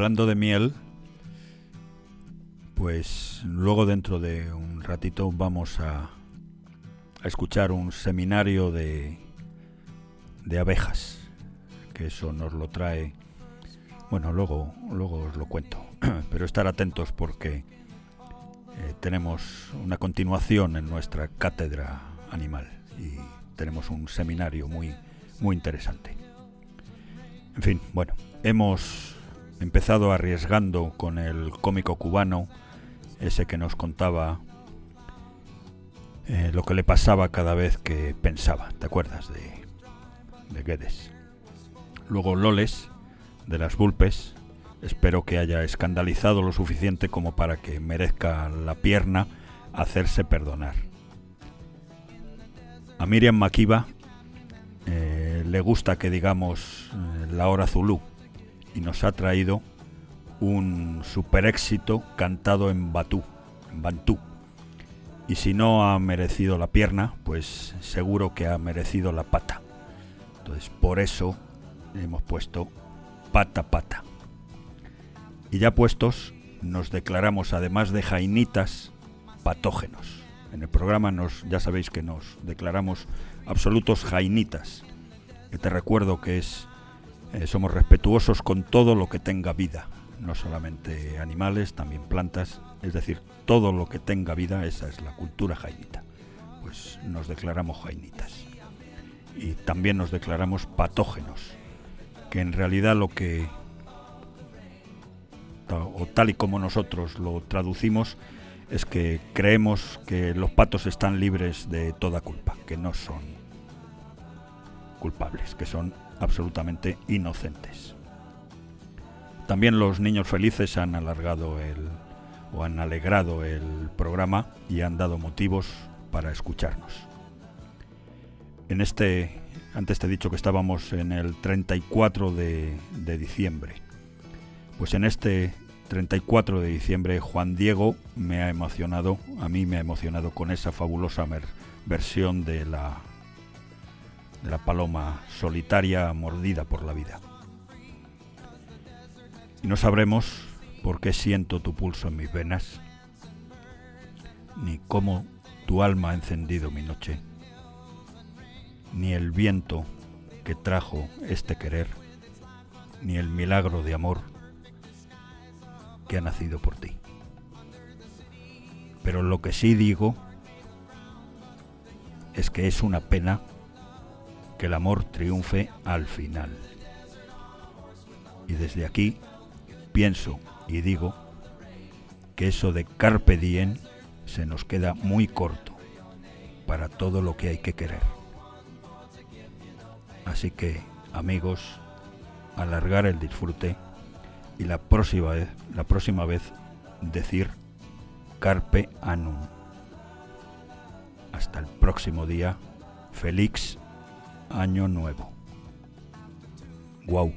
hablando de miel, pues luego dentro de un ratito vamos a escuchar un seminario de abejas, que eso nos lo trae, bueno, luego os lo cuento, pero estar atentos porque tenemos una continuación en nuestra cátedra animal y tenemos un seminario muy, muy interesante. En fin, bueno, hemos empezado arriesgando con el cómico cubano, ese que nos contaba lo que le pasaba cada vez que pensaba. ¿Te acuerdas de Guedes? Luego Loles, de las Vulpes. Espero que haya escandalizado lo suficiente como para que merezca la pierna hacerse perdonar. A Miriam Makeba le gusta que digamos la hora zulú y nos ha traído un super éxito cantado en bantú. Y si no ha merecido la pierna, pues seguro que ha merecido la pata. Entonces por eso hemos puesto pata pata. Y ya puestos, nos declaramos, además de jainitas, patógenos. En el programa ya sabéis que nos declaramos absolutos jainitas. Que te recuerdo que somos respetuosos con todo lo que tenga vida. No solamente animales, también plantas. Es decir, todo lo que tenga vida, esa es la cultura jainita. Pues nos declaramos jainitas. Y también nos declaramos patógenos. Que en realidad o tal y como nosotros lo traducimos, es que creemos que los patos están libres de toda culpa, que no son culpables, que son absolutamente inocentes. También los niños felices han alegrado el programa y han dado motivos para escucharnos. Antes te he dicho que estábamos en el 34 de diciembre. Pues en este 34 de diciembre Juan Diego a mí me ha emocionado con esa fabulosa versión de la paloma solitaria mordida por la vida. Y no sabremos por qué siento tu pulso en mis venas, ni cómo tu alma ha encendido mi noche, ni el viento que trajo este querer, ni el milagro de amor que ha nacido por ti. Pero lo que sí digo es que es una pena que el amor triunfe al final. Y desde aquí pienso y digo que eso de carpe diem se nos queda muy corto para todo lo que hay que querer. Así que, amigos, alargar el disfrute y la próxima vez decir carpe annum. Hasta el próximo día. Feliz Año Nuevo. Guau.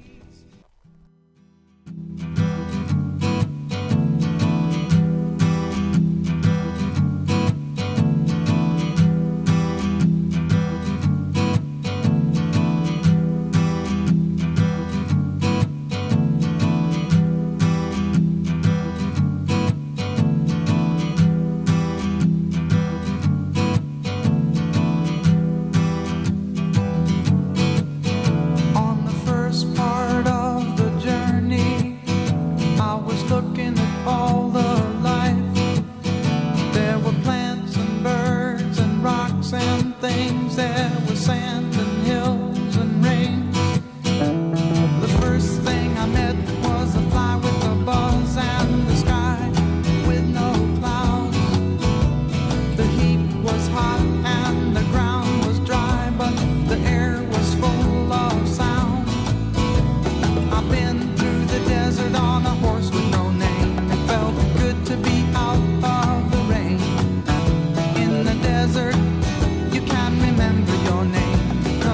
Desert, you can't remember your name.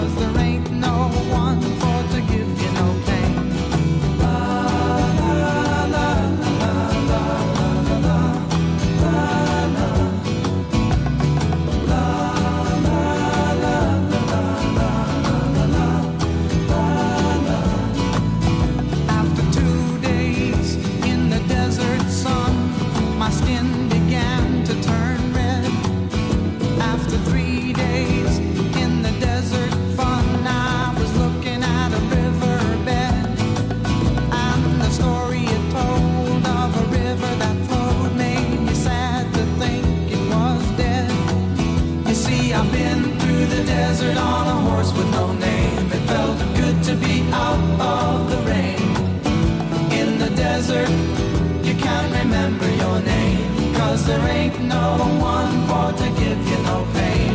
the desert on a horse with no name. It felt good to be out of the rain. In the desert, you can't remember your name, 'cause there ain't no one for to give you no pain.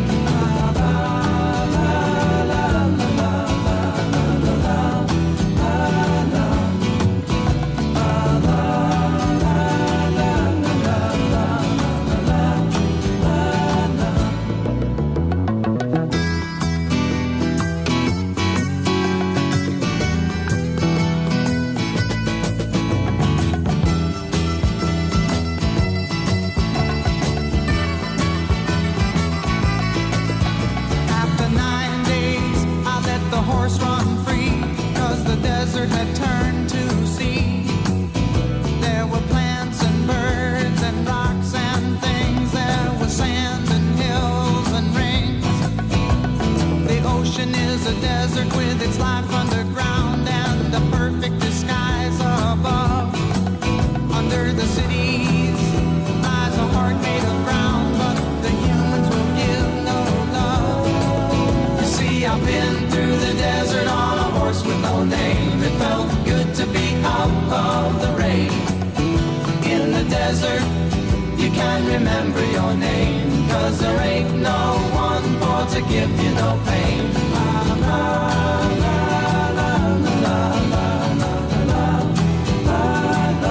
Had turned to sea. There were plants and birds and rocks and things. There was sand and hills and rings. The ocean is a desert with its life underground and the perfect disguise above. Under the cities lies a heart made of ground, but the humans will give no love. You see, I've been through the desert on a horse with no name. It felt good to be out of the rain. In the desert, you can't remember your name, 'cause there ain't no one for to give you no pain. La, la, la, la, la, la, la, la, la, la, la,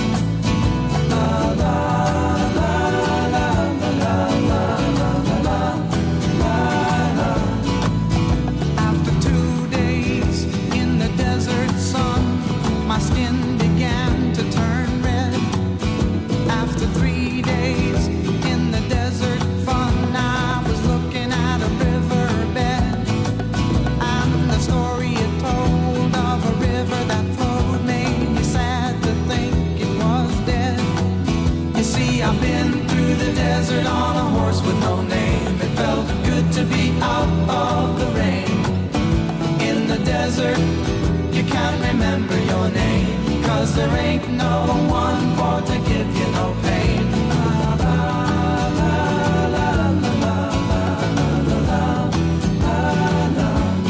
la, After 2 days in the desert sun, my skin began to turn red. After 3 days in the desert fun, I was looking at a riverbed, and the story it told of a river that flowed made me sad to think it was dead. You see, I've been through the desert on a horse with no name. It felt good to be out of the rain. In the desert, you can't remember your name, 'cause there ain't no one for to give you no pain. La, la, la, la, la, la, la, la, la,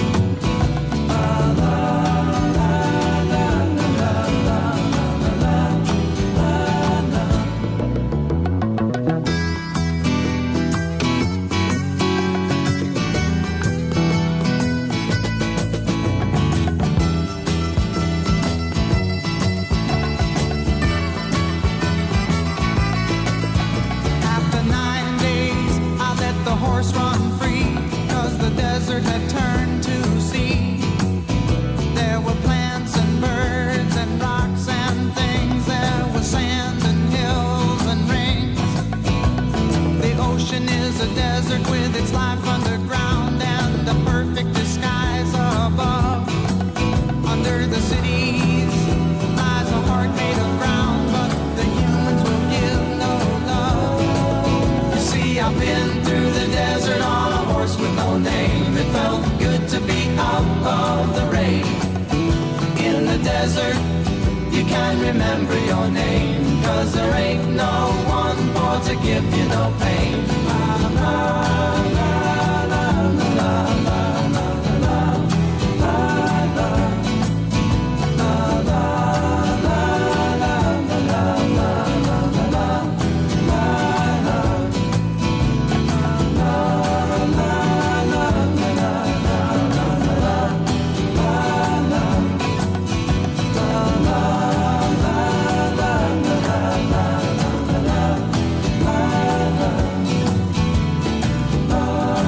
After 9 days, I let the horse run free, 'cause the desert had turned to sea. There were plants and birds and rocks and things. There was sand and hills and rings. The ocean is a desert with its life underground and the perfect disguise above. Under the cities lies a heart made of ground, but the humans will give no love. You see, I've been through the desert on a horse with no name. It felt good to be out of the rain. In the desert, you can't remember your name, 'cause there ain't no one for to give you no pain. La, la, la, la, la, la, la, la, la, la, la, la,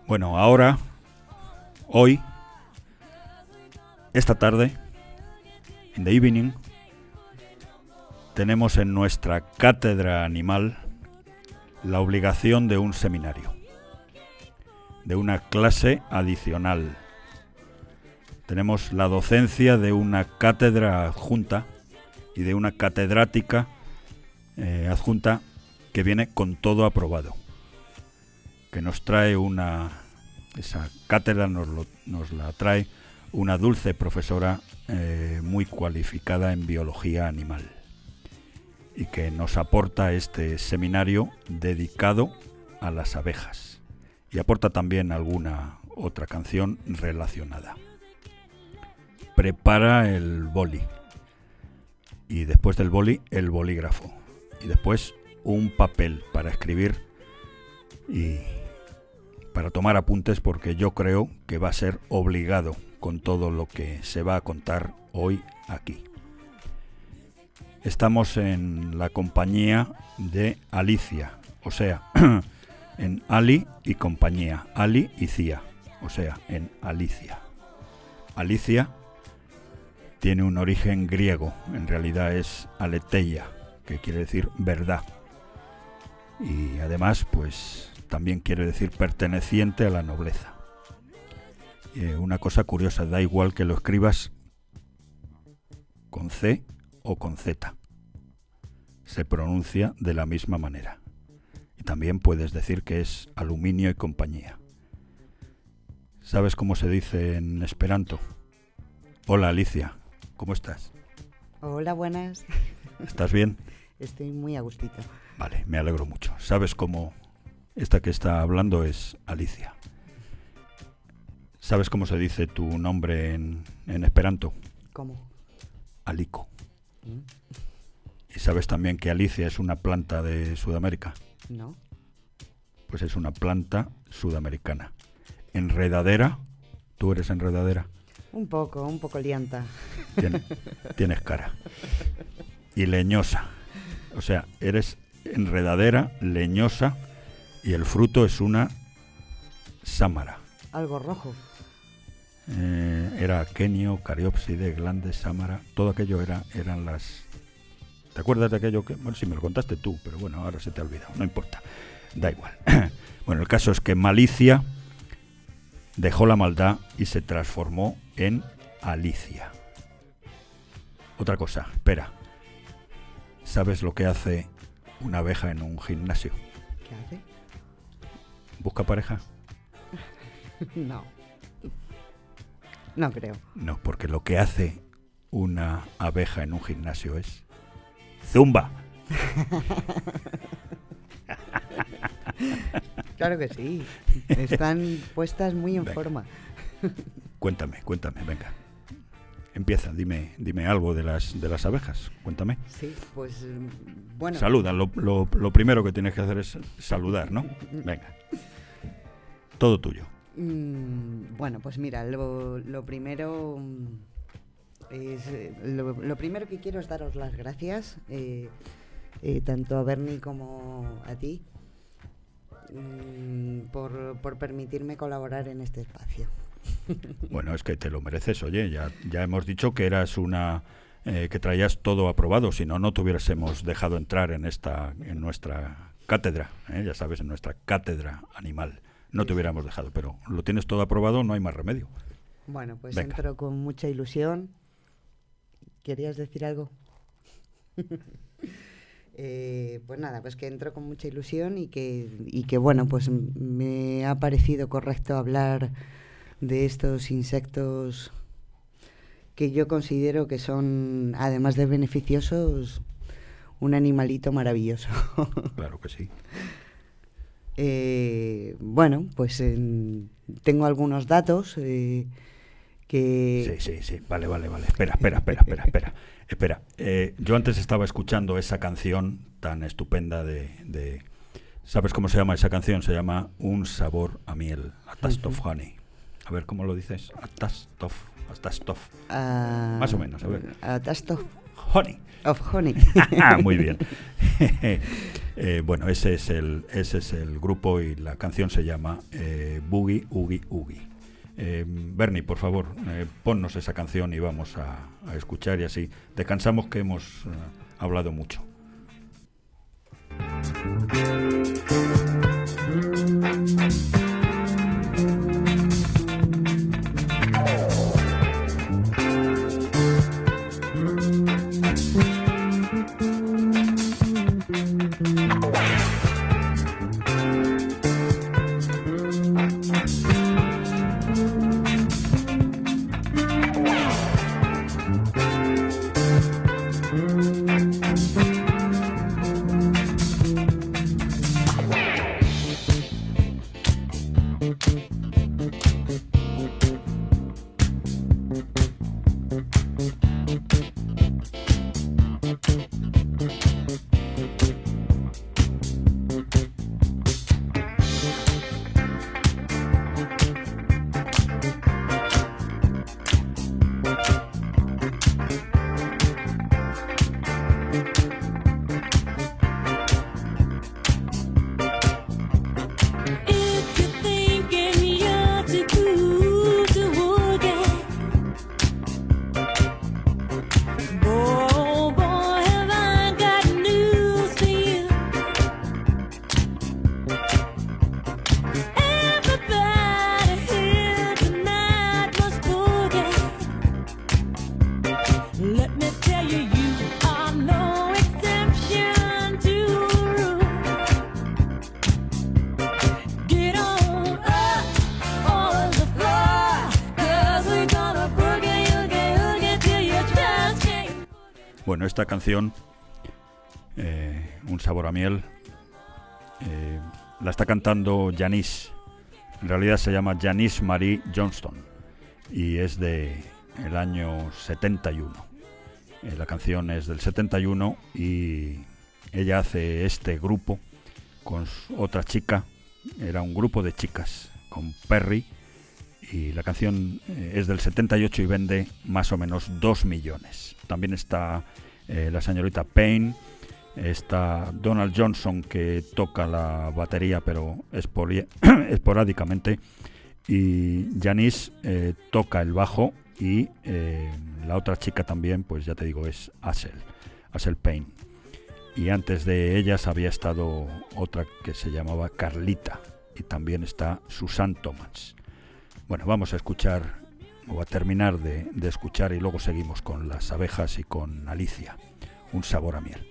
Bueno, ahora, hoy, esta tarde, in the evening, tenemos en nuestra cátedra animal la obligación de un seminario, de una clase adicional. Tenemos la docencia de una cátedra adjunta y de una catedrática adjunta que viene con todo aprobado, que nos trae esa cátedra nos la trae una dulce profesora muy cualificada en biología animal y que nos aporta este seminario dedicado a las abejas y aporta también alguna otra canción relacionada. Prepara el boli y después del boli el bolígrafo y después un papel para escribir y para tomar apuntes, porque yo creo que va a ser obligado con todo lo que se va a contar hoy aquí. Estamos en la compañía de Alicia, o sea, en Ali y compañía, Ali y Cía, o sea, en Alicia. Alicia tiene un origen griego, en realidad es aletheia, que quiere decir verdad. Y además, pues, también quiere decir perteneciente a la nobleza. Una cosa curiosa, da igual que lo escribas con C o con Z. Se pronuncia de la misma manera. Y también puedes decir que es aluminio y compañía. ¿Sabes cómo se dice en esperanto? Hola, Alicia, ¿cómo estás? Hola, buenas. ¿Estás bien? Estoy muy a gustito. Vale, me alegro mucho. ¿Sabes cómo esta que está hablando es Alicia? ¿Sabes cómo se dice tu nombre en esperanto? ¿Cómo? Alico. ¿Y sabes también que Alicia es una planta de Sudamérica? No. Pues es una planta sudamericana. Enredadera. ¿Tú eres enredadera? Un poco lianta. Tienes cara. Y leñosa. O sea, eres enredadera, leñosa, y el fruto es una sámara. Algo rojo. Era aquenio, cariópside, glande, sámara. Todo aquello eran las... ¿Te acuerdas de aquello que...? Bueno, sí, me lo contaste tú, pero bueno, ahora se te ha olvidado. No importa. Da igual. Bueno, el caso es que Malicia dejó la maldad y se transformó en Alicia. Otra cosa, espera. ¿Sabes lo que hace una abeja en un gimnasio? ¿Qué hace? ¿Busca pareja? No. No creo. No, porque lo que hace una abeja en un gimnasio es zumba. Claro que sí. Están puestas muy en Venga. forma. Cuéntame, venga. Empieza, dime algo de las abejas, cuéntame. Sí, pues bueno. Saluda, lo primero que tienes que hacer es saludar, ¿no? Venga. Todo tuyo. Bueno, pues mira, lo primero es lo primero que quiero es daros las gracias, tanto a Bernie como a ti, por permitirme colaborar en este espacio. Bueno, es que te lo mereces, oye, ya hemos dicho que eras que traías todo aprobado, si no te hubiésemos dejado entrar en nuestra cátedra, ya sabes, en nuestra cátedra animal. No te hubiéramos dejado, pero lo tienes todo aprobado, no hay más remedio. Bueno, pues Venga. entro con mucha ilusión. ¿Querías decir algo? Pues nada, pues que entro con mucha ilusión y que bueno, pues me ha parecido correcto hablar de estos insectos que yo considero que son, además de beneficiosos, un animalito maravilloso. Claro que sí. Bueno, pues tengo algunos datos que... Sí. Vale. Espera. Yo antes estaba escuchando esa canción tan estupenda de... ¿Sabes cómo se llama esa canción? Se llama Un sabor a miel, a taste of honey. A ver, ¿cómo lo dices? A taste of... Más o menos, a ver. A taste of honey. Of honey. Muy bien. Bueno, ese es el grupo y la canción se llama Boogie Oogie Oogie. Bernie, por favor, ponnos esa canción y vamos a escuchar y así descansamos, que hemos hablado mucho. Bueno, esta canción, Un sabor a miel, la está cantando Janice. En realidad se llama Janice Marie Johnston y es de el año 71. La canción es del 71 y ella hace este grupo con otra chica. Era un grupo de chicas con Perry y la canción es del 78 y vende más o menos 2 millones. También está la señorita Payne, está Donald Johnson, que toca la batería pero esporádicamente, y Janice toca el bajo y la otra chica también, pues ya te digo, es Ashel Payne. Y antes de ellas había estado otra que se llamaba Carlita y también está Susan Thomas. Bueno, vamos a escuchar o a terminar de escuchar y luego seguimos con las abejas y con Alicia, Un sabor a miel.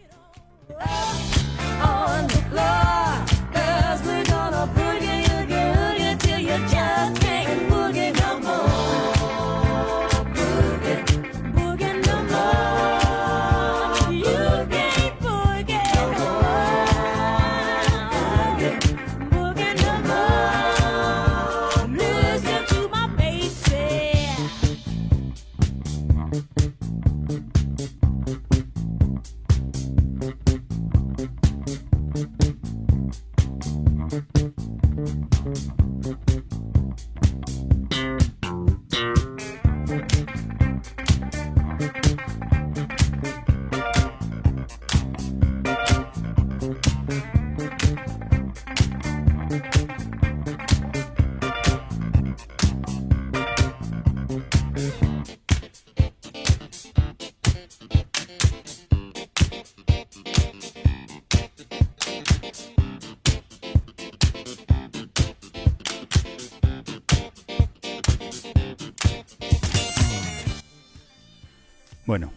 Bueno,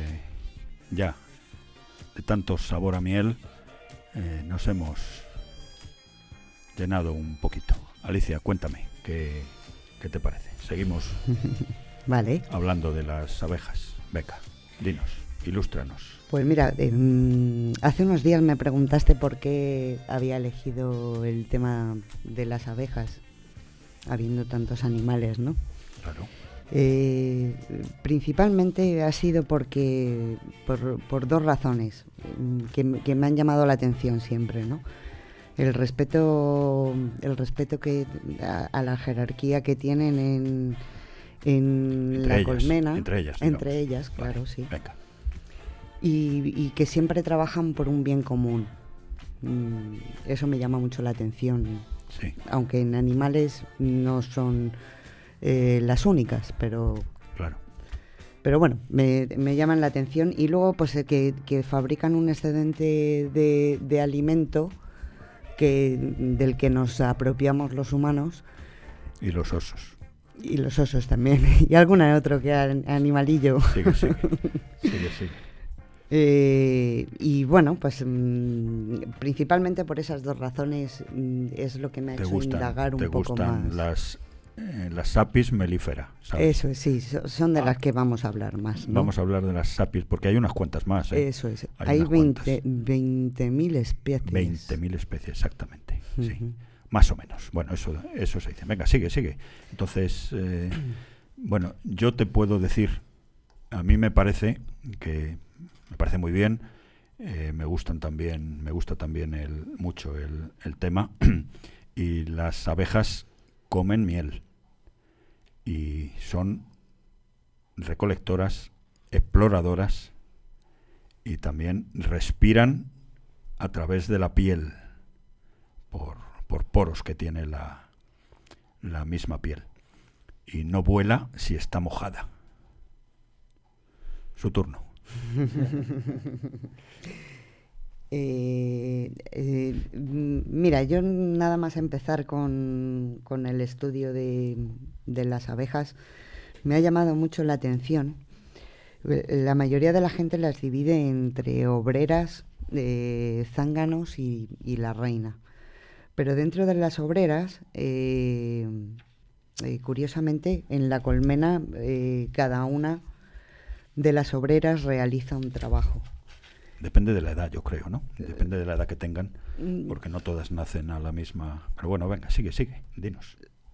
ya de tanto sabor a miel nos hemos llenado un poquito. Alicia, cuéntame, ¿qué te parece? Seguimos vale. Hablando de las abejas. Venga, dinos, ilústranos. Pues mira, hace unos días me preguntaste por qué había elegido el tema de las abejas, habiendo tantos animales, ¿no? Claro. Principalmente ha sido porque por dos razones que me han llamado la atención siempre, ¿no? El respeto que a la jerarquía que tienen en la colmena, entre ellas, claro, vale, sí. Venga. Y que siempre trabajan por un bien común. eso me llama mucho la atención. Sí. Aunque en animales no son las únicas, pero... Claro. Pero bueno, me llaman la atención. Y luego pues que fabrican un excedente de alimento del que nos apropiamos los humanos. Y los osos. Y los osos también. Y alguna otro que animalillo. Sigue. Y bueno, pues principalmente por esas dos razones es lo que me ha hecho indagar un poco más. ¿Te gustan las apis mellifera? ¿Sabes? Eso es, sí, son de las que vamos a hablar más, ¿no? Vamos a hablar de las apis, porque hay unas cuantas más. Eso es, hay 20.000 especies. 20.000 especies, exactamente, sí. Más o menos. Bueno, eso se dice. Venga, sigue. Entonces, bueno, yo te puedo decir, a mí me parece muy bien. Me gusta también mucho el tema. Y las abejas comen miel y son recolectoras, exploradoras, y también respiran a través de la piel por poros que tiene la misma piel, y no vuela si está mojada. Su turno. Mira, yo nada más empezar con el estudio de las abejas, me ha llamado mucho la atención. La mayoría de la gente las divide entre obreras, zánganos y la reina. Pero dentro de las obreras, curiosamente, en la colmena, cada una de las obreras realiza un trabajo. Depende de la edad, yo creo, ¿no? Depende de la edad que tengan, porque no todas nacen a la misma... Pero bueno, venga, sigue, dinos.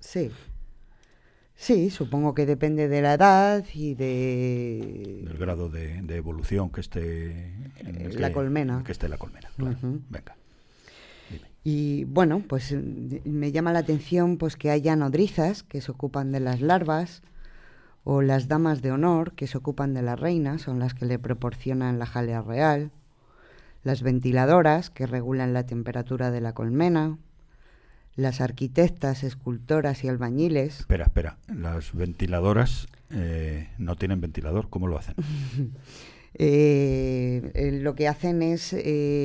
Sí, supongo que depende de la edad y del grado de evolución que esté en la colmena. Que esté la colmena, claro. Venga. Dime. Y bueno, pues me llama la atención pues que haya nodrizas que se ocupan de las larvas, o las damas de honor que se ocupan de la reina, son las que le proporcionan la jalea real, las ventiladoras que regulan la temperatura de la colmena, las arquitectas, escultoras y albañiles. Espera, las ventiladoras no tienen ventilador, ¿cómo lo hacen? Lo que hacen es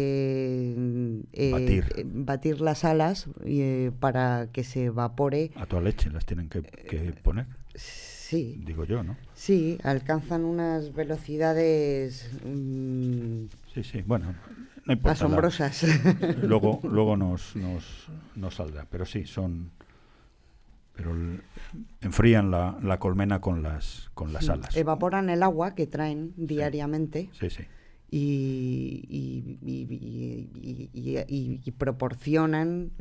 batir las alas para que se evapore. A toda leche las tienen que poner. Sí. Digo yo, ¿no? Sí, alcanzan unas velocidades sí, bueno, no importa. Asombrosas. Luego nos saldrá, pero sí, pero enfrían la colmena con las alas. Evaporan el agua que traen diariamente. Sí. Y proporcionan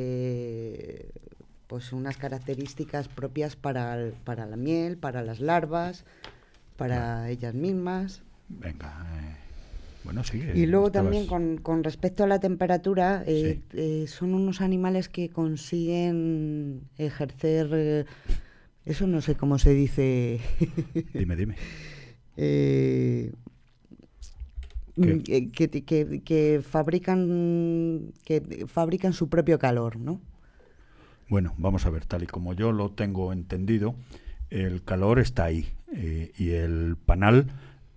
pues unas características propias para la miel, para las larvas, para ellas mismas. Venga, bueno, sigue. Y luego también con respecto a la temperatura, son unos animales que consiguen ejercer, eso no sé cómo se dice. Dime. Que fabrican su propio calor, ¿no? Bueno, vamos a ver, tal y como yo lo tengo entendido, el calor está ahí, y el panal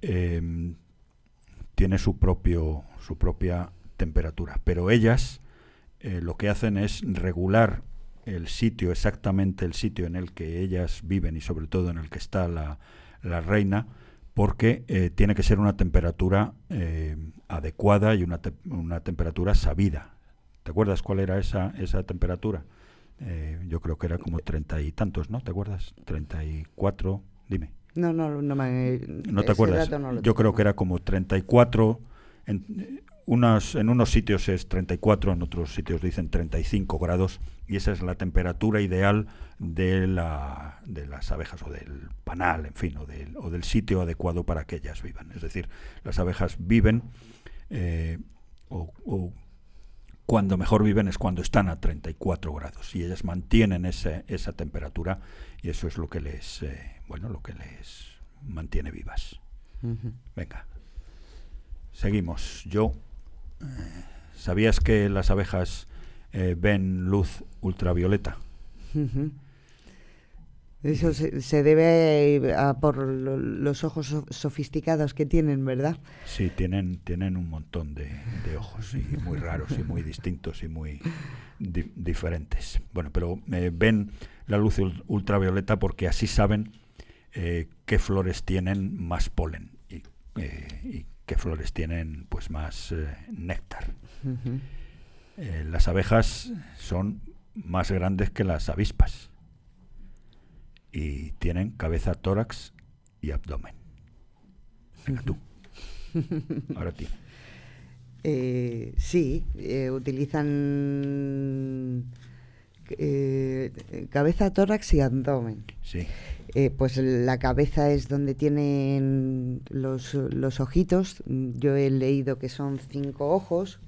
tiene su propia temperatura, pero ellas lo que hacen es regular exactamente el sitio en el que ellas viven, y sobre todo en el que está la reina, porque tiene que ser una temperatura adecuada y una temperatura sabida. ¿Te acuerdas cuál era esa temperatura? Yo creo que era como 30 y tantos, ¿no? ¿Te acuerdas? 34, dime. No te acuerdas. Yo creo que era como 34, en unos sitios es 34, en otros sitios dicen 35 grados, y esa es la temperatura ideal de las abejas, o del panal, en fin, o del sitio adecuado para que ellas vivan. Es decir, las abejas viven, o cuando mejor viven es cuando están a 34 grados, y ellas mantienen esa temperatura, y eso es lo que les mantiene vivas. Venga, seguimos. Yo ¿Sabías que las abejas ven luz ultravioleta? Ujú. Eso se debe por los ojos sofisticados que tienen, ¿verdad? Sí, tienen un montón de ojos, y muy raros y muy distintos y muy diferentes. Bueno, pero ven la luz ultravioleta porque así saben qué flores tienen más polen y qué flores tienen pues más néctar. Ujú. Las abejas son más grandes que las avispas y tienen cabeza, tórax y abdomen. Venga tú. Ahora ti. Sí, utilizan cabeza, tórax y abdomen. Sí. Pues la cabeza es donde tienen los ojitos. Yo he leído que son 5 ojos.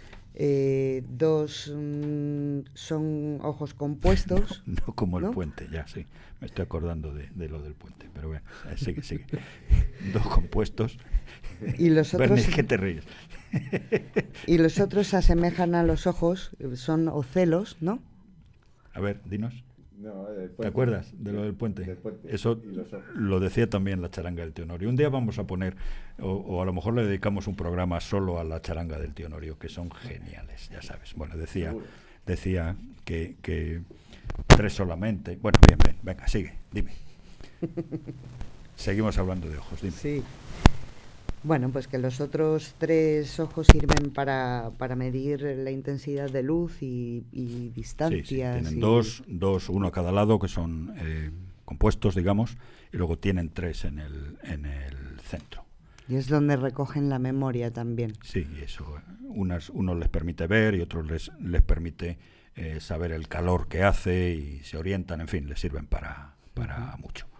2 son ojos compuestos. No como el ¿no? puente, ya sí. Me estoy acordando de lo del puente, pero bueno, sigue. 2 compuestos. Y los otros, Bernie, ¿qué te ríes? y los otros se asemejan a los ojos, son ocelos, ¿no? A ver, dinos. No, ¿Te acuerdas de lo del puente? Eso lo decía también la charanga del tío Norio. Un día vamos a poner, o a lo mejor le dedicamos un programa solo a la charanga del tío Norio, que son geniales, ya sabes. Bueno, decía que 3 solamente. Bueno, bien, venga, sigue, dime. Seguimos hablando de ojos, dime. Sí. Bueno, pues que los otros 3 ojos sirven para medir la intensidad de luz y distancias. Sí, tienen dos, uno a cada lado, que son compuestos, digamos, y luego tienen 3 en el centro. Y es donde recogen la memoria también. Sí, eso. Unos les permite ver y otros les permite saber el calor que hace y se orientan, en fin, les sirven para mucho.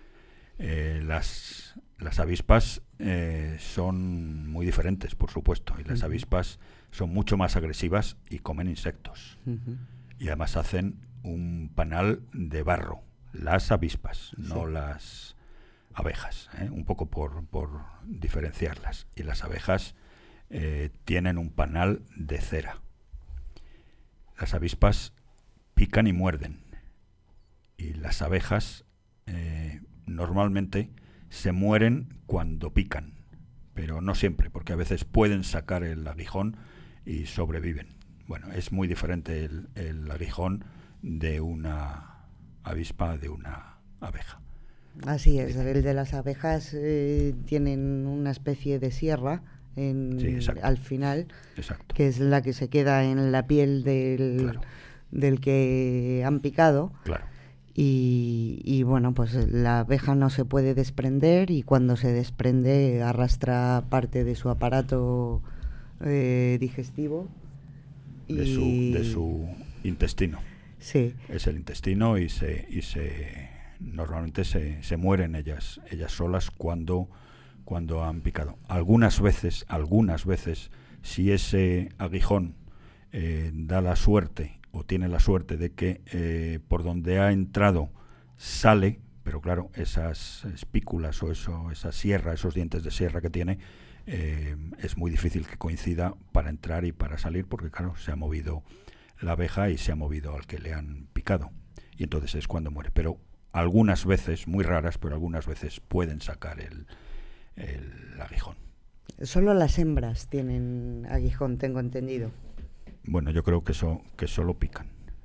Las avispas son muy diferentes, por supuesto, y las avispas son mucho más agresivas y comen insectos. Y además hacen un panal de barro, las avispas, no las abejas, un poco por diferenciarlas. Y las abejas tienen un panal de cera. Las avispas pican y muerden, y las abejas normalmente se mueren cuando pican, pero no siempre, porque a veces pueden sacar el aguijón y sobreviven. Bueno, es muy diferente el aguijón de una avispa de una abeja. Así es, el de las abejas tienen una especie de sierra al final, exacto, que es la que se queda en la piel del que han picado. Claro. Y bueno, pues la abeja no se puede desprender, y cuando se desprende arrastra parte de su aparato digestivo. De su intestino. Sí. Es el intestino y normalmente se mueren ellas solas cuando han picado. Algunas veces, si ese aguijón da la suerte o tiene la suerte de que por donde ha entrado sale, pero claro, esas espículas o esa sierra, esos dientes de sierra que tiene, es muy difícil que coincida para entrar y para salir, porque claro, se ha movido la abeja y se ha movido al que le han picado, y entonces es cuando muere. Pero algunas veces, muy raras, pero algunas veces pueden sacar el aguijón. Solo las hembras tienen aguijón, tengo entendido. Bueno, yo creo que solo pican.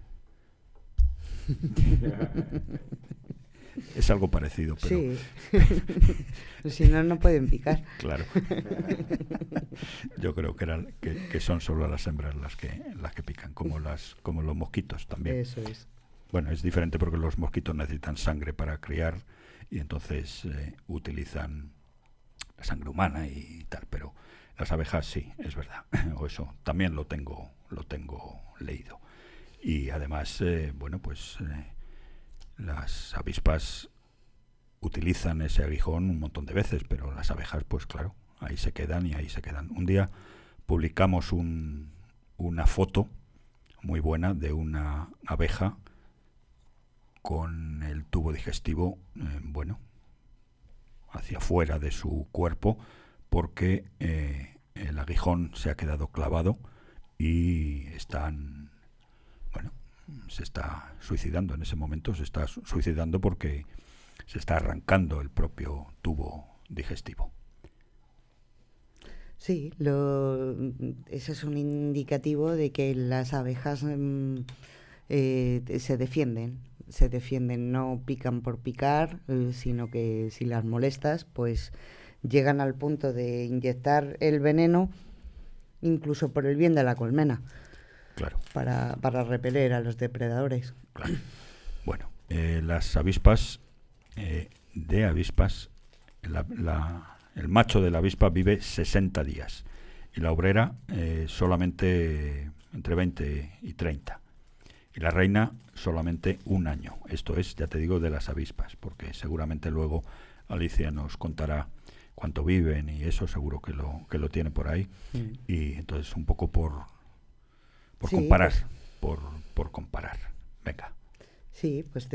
Es algo parecido, pero... Sí. Si no, no pueden picar. Claro. Yo creo que son solo las hembras las que pican, como los mosquitos también. Eso es. Bueno, es diferente porque los mosquitos necesitan sangre para criar y entonces utilizan la sangre humana y tal, pero las abejas sí, es verdad. O eso también lo tengo leído. Y además, las avispas utilizan ese aguijón un montón de veces, pero las abejas, pues claro, ahí se quedan. Un día publicamos una foto muy buena de una abeja con el tubo digestivo, hacia fuera de su cuerpo, porque el aguijón se ha quedado clavado y están, bueno, se está suicidando en ese momento, se está suicidando porque se está arrancando el propio tubo digestivo. Sí, eso es un indicativo de que las abejas se defienden, no pican por picar, sino que si las molestas, pues llegan al punto de inyectar el veneno, incluso por el bien de la colmena. Claro. Para repeler a los depredadores. Claro. Bueno, las avispas, el macho de la avispa vive 60 días y la obrera solamente entre 20 y 30. Y la reina solamente un año. Esto es, ya te digo, de las avispas, porque seguramente luego Alicia nos contará cuánto viven y eso seguro que lo tiene por ahí. Y entonces un poco por sí, comparar, pues, por comparar. Venga. Sí, pues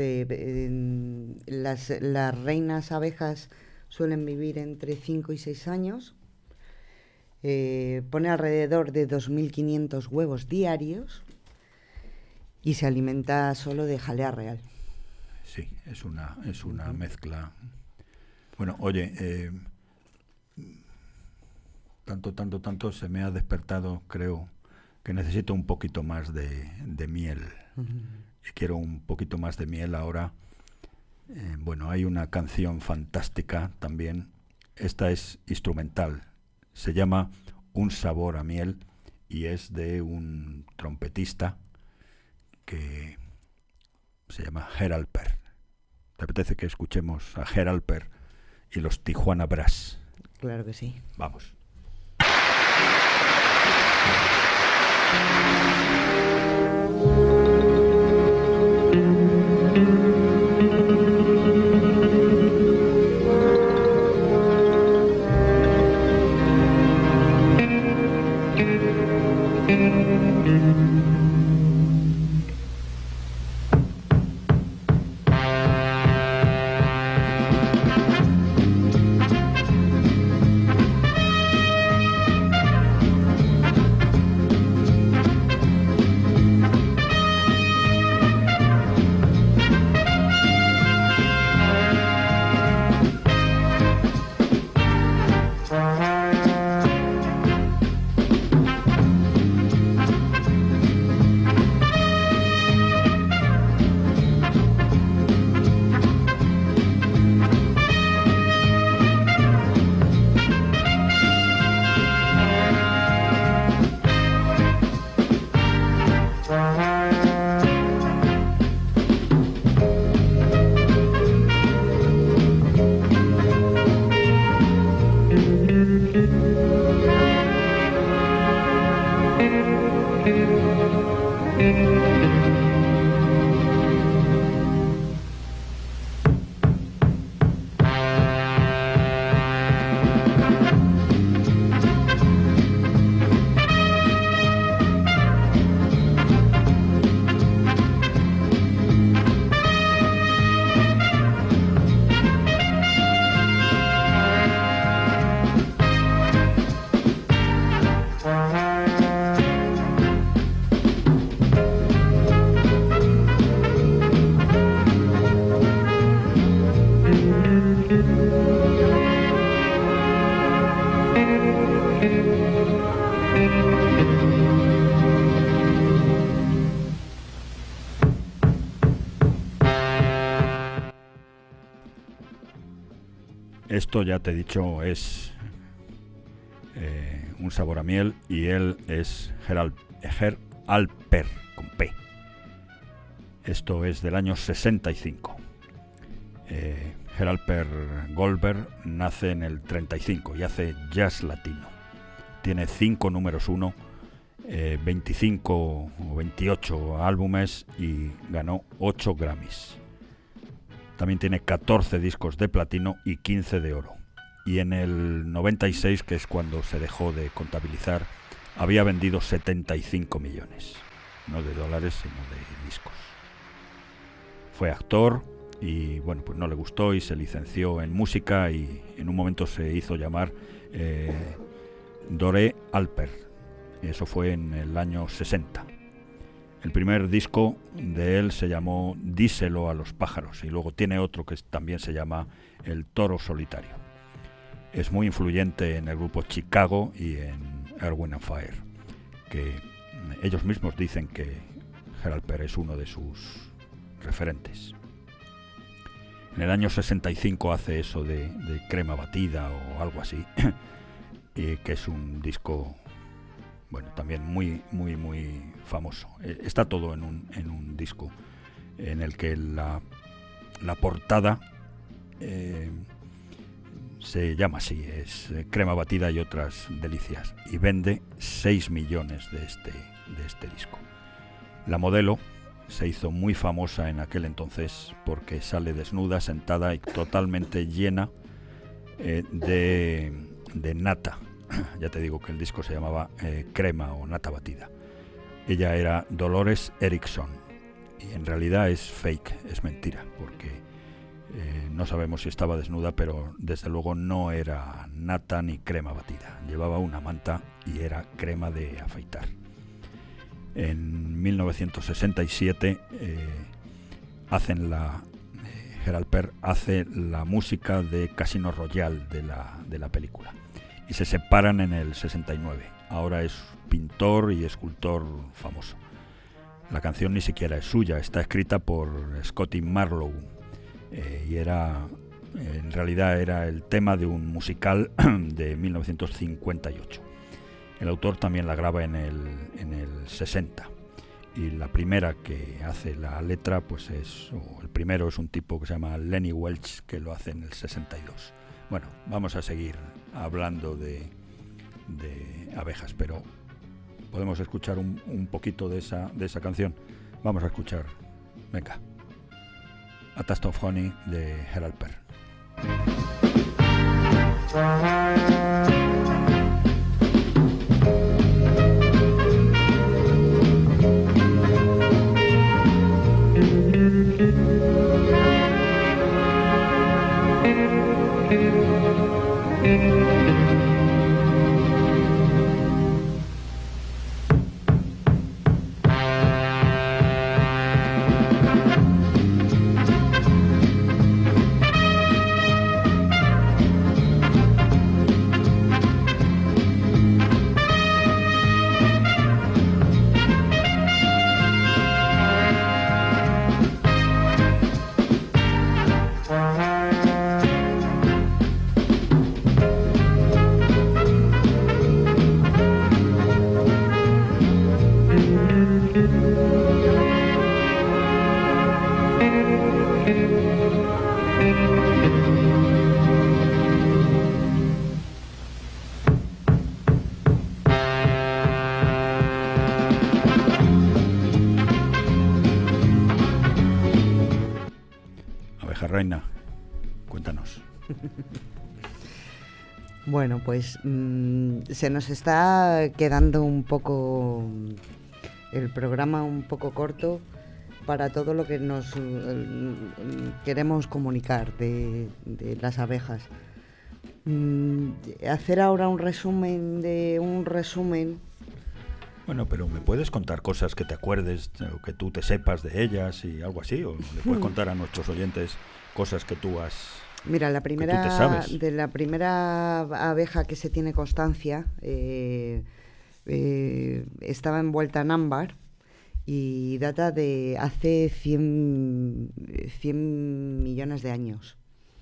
las reinas abejas suelen vivir entre 5 y 6 años. Pone alrededor de 2.500 huevos diarios y se alimenta solo de jalea real. Sí, es una mezcla. Bueno, oye, tanto se me ha despertado, creo que necesito un poquito más de miel. Y quiero un poquito más de miel ahora. Bueno, hay una canción fantástica también. Esta es instrumental. Se llama Un sabor a miel y es de un trompetista que se llama Gerald Per. ¿Te apetece que escuchemos a Gerald Per y los Tijuana Brass? Claro que sí. Vamos. Esto ya te he dicho es un sabor a miel y él es Gerald Per con P. Esto es del año 65. Gerald Per Goldberg nace en el 35 y hace jazz latino. Tiene 5 números 1, 25 o 28 álbumes y ganó 8 Grammys. También tiene 14 discos de platino y 15 de oro. Y en el 96, que es cuando se dejó de contabilizar, había vendido 75 millones. No de dólares, sino de discos. Fue actor y bueno, pues no le gustó y se licenció en música y en un momento se hizo llamar Doré Alper. Eso fue en el año 60. El primer disco de él se llamó Díselo a los pájaros, y luego tiene otro que también se llama El toro solitario. Es muy influyente en el grupo Chicago y en Earth, Wind and Fire, que ellos mismos dicen que Gerald Perr es uno de sus referentes. En el año 65 hace eso de Crema Batida o algo así, y que es un disco, bueno, también muy famoso. Está todo en un disco en el que la portada se llama así, es Crema Batida y otras delicias, y vende 6 millones de este disco. La modelo se hizo muy famosa en aquel entonces porque sale desnuda, sentada y totalmente llena de nata. Ya te digo que el disco se llamaba Crema o Nata Batida. Ella era Dolores Erickson, y en realidad es fake, es mentira, porque no sabemos si estaba desnuda, pero desde luego no era nata ni crema batida. Llevaba una manta y era crema de afeitar. En 1967 Gerald Perr hace la música de Casino Royale de la película, y se separan en el 69. Ahora es pintor y escultor famoso. La canción ni siquiera es suya, está escrita por Scotty Marlowe, y en realidad era el tema de un musical de 1958. El autor también la graba en el 60, y la primera que hace la letra, el primero es un tipo que se llama Lenny Welch, que lo hace en el 62. Bueno, vamos a seguir hablando de abejas, pero podemos escuchar un poquito de esa canción. Vamos a escuchar, venga, A Taste of Honey de Gerald Perr. Reina, cuéntanos. Bueno, pues se nos está quedando un poco el programa un poco corto para todo lo que nos queremos comunicar de las abejas. Hacer ahora un resumen de un resumen. Bueno, pero ¿me puedes contar cosas que te acuerdes o que tú te sepas de ellas y algo así? ¿O le puedes contar a nuestros oyentes cosas que tú has... Mira, la primera abeja que se tiene constancia estaba envuelta en ámbar y data de hace 100 millones de años.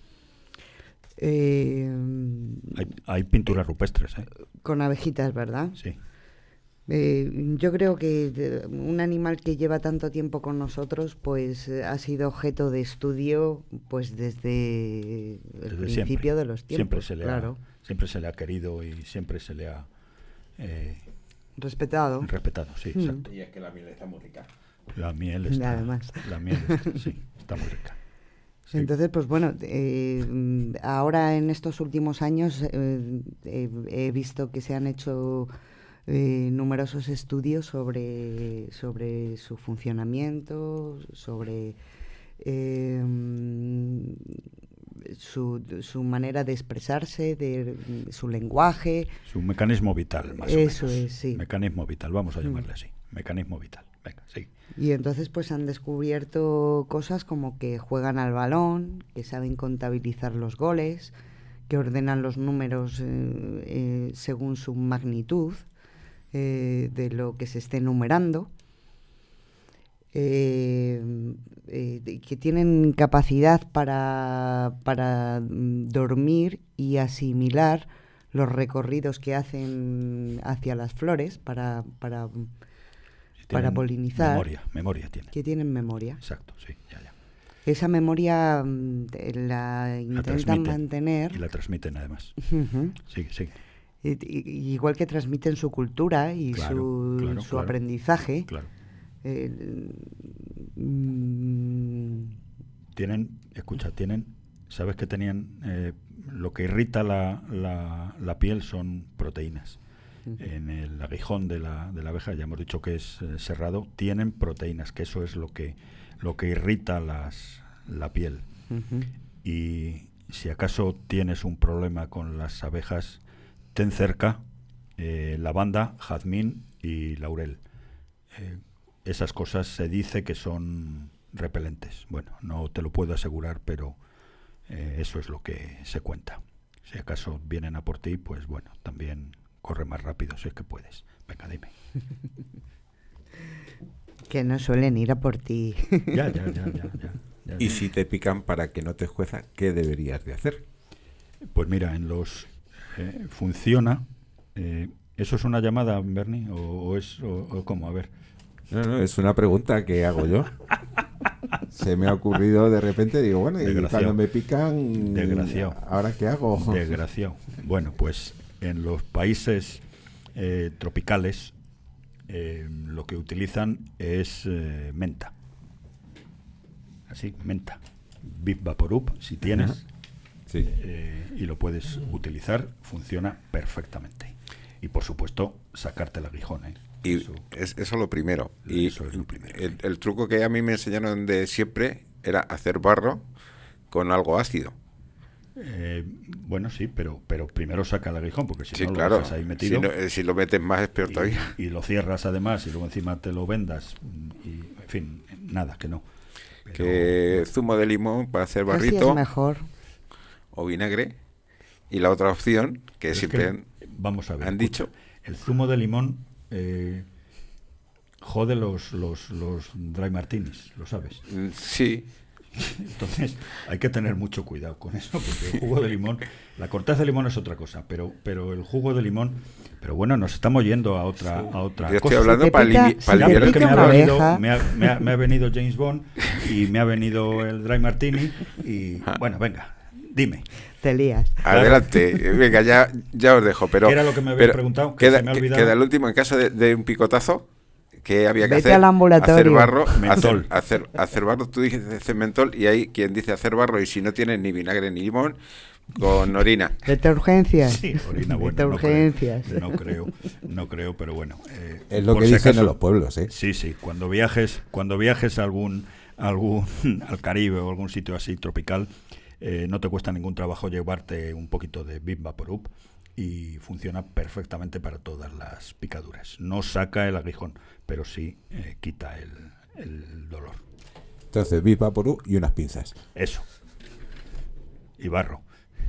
Hay pinturas rupestres, ¿eh? Con abejitas, ¿verdad? Sí. Yo creo que un animal que lleva tanto tiempo con nosotros, pues ha sido objeto de estudio, pues desde el principio de los tiempos. Siempre se le ha querido y siempre se le ha respetado. Respetado, sí, exacto. Y es que la miel está muy rica. La miel está, además. La miel sí, está muy rica. Sí. Entonces, pues bueno, ahora en estos últimos años he visto que se han hecho numerosos estudios sobre su funcionamiento, sobre su manera de expresarse, de su lenguaje. Su mecanismo vital, más Eso o menos. es, sí. Mecanismo vital, vamos a llamarle así. Mecanismo vital. Venga, sí. Y entonces pues han descubierto cosas como que juegan al balón, que saben contabilizar los goles, que ordenan los números según su magnitud de lo que se esté numerando, que tienen capacidad para dormir y asimilar los recorridos que hacen hacia las flores para polinizar. Memoria tienen. Que tienen memoria. Exacto, sí, ya. Esa memoria la intentan mantener. Y la transmiten además. Uh-huh. Sigue. Igual que transmiten su cultura y su aprendizaje. Claro. Sabes que tenían, lo que irrita la piel son proteínas. En el aguijón de la abeja, ya hemos dicho que es cerrado, tienen proteínas, que eso es lo que irrita la piel. Uh-huh. Y si acaso tienes un problema con las abejas, ten cerca lavanda, jazmín y laurel. Esas cosas se dice que son repelentes. Bueno, no te lo puedo asegurar, pero eso es lo que se cuenta. Si acaso vienen a por ti, pues bueno, también corre más rápido si es que puedes. Venga, dime. Que no suelen ir a por ti. Ya. Y si te pican para que no te escueza, ¿qué deberías de hacer? Pues mira, en los funciona. ¿Eso es una llamada, Bernie? ¿O cómo? A ver. No, es una pregunta que hago yo. Se me ha ocurrido de repente, digo, bueno, y cuando me pican, desgraciado. ¿Ahora qué hago? Desgraciado. Bueno, pues en los países tropicales lo que utilizan es menta. Así, menta. Bip Vaporub, si tienes. Ajá. Sí. Y lo puedes utilizar, funciona perfectamente. Y por supuesto, sacarte el aguijón. Y eso es lo primero. Y eso es lo primero. El truco que a mí me enseñaron de siempre era hacer barro con algo ácido. Bueno, sí, pero primero saca el aguijón, porque si sí, no claro. lo dejas ahí metido. Si lo metes más es peor todavía. Y lo cierras además, y luego encima te lo vendas. Y, en fin, nada, que no. Pero, que zumo de limón para hacer barrito. Casi es mejor. O vinagre. Y la otra opción, que siempre vamos a ver, han dicho. El zumo de limón jode los dry martinis, ¿lo sabes? Sí. Entonces hay que tener mucho cuidado con eso, porque el jugo de limón, la corteza de limón es otra cosa, pero el jugo de limón, pero bueno, nos estamos yendo a otra Yo cosa. estoy hablando para aliviar el que me ha venido James Bond y me ha venido el dry martini y bueno, venga, dime. Te lías. Adelante, venga, ya os dejo. Pero, ¿qué era lo que me habéis preguntado? Que se me ha olvidado. Queda el último, en caso de un picotazo, que había que Vete al ambulatorio. hacer barro, mentol. hacer barro, tú dijiste mentol, y hay quien dice hacer barro, y si no tienes ni vinagre ni limón, con orina. Vete a urgencias. Sí, orina, bueno, Vete a urgencias. No creo, pero bueno. Es lo que dicen en los pueblos, ¿eh? Sí, cuando viajes a al Caribe o algún sitio así tropical, no te cuesta ningún trabajo llevarte un poquito de Bip Vaporub y funciona perfectamente para todas las picaduras. No saca el aguijón, pero sí quita el dolor. Entonces, Bip Vaporub y unas pinzas. Eso. Y barro.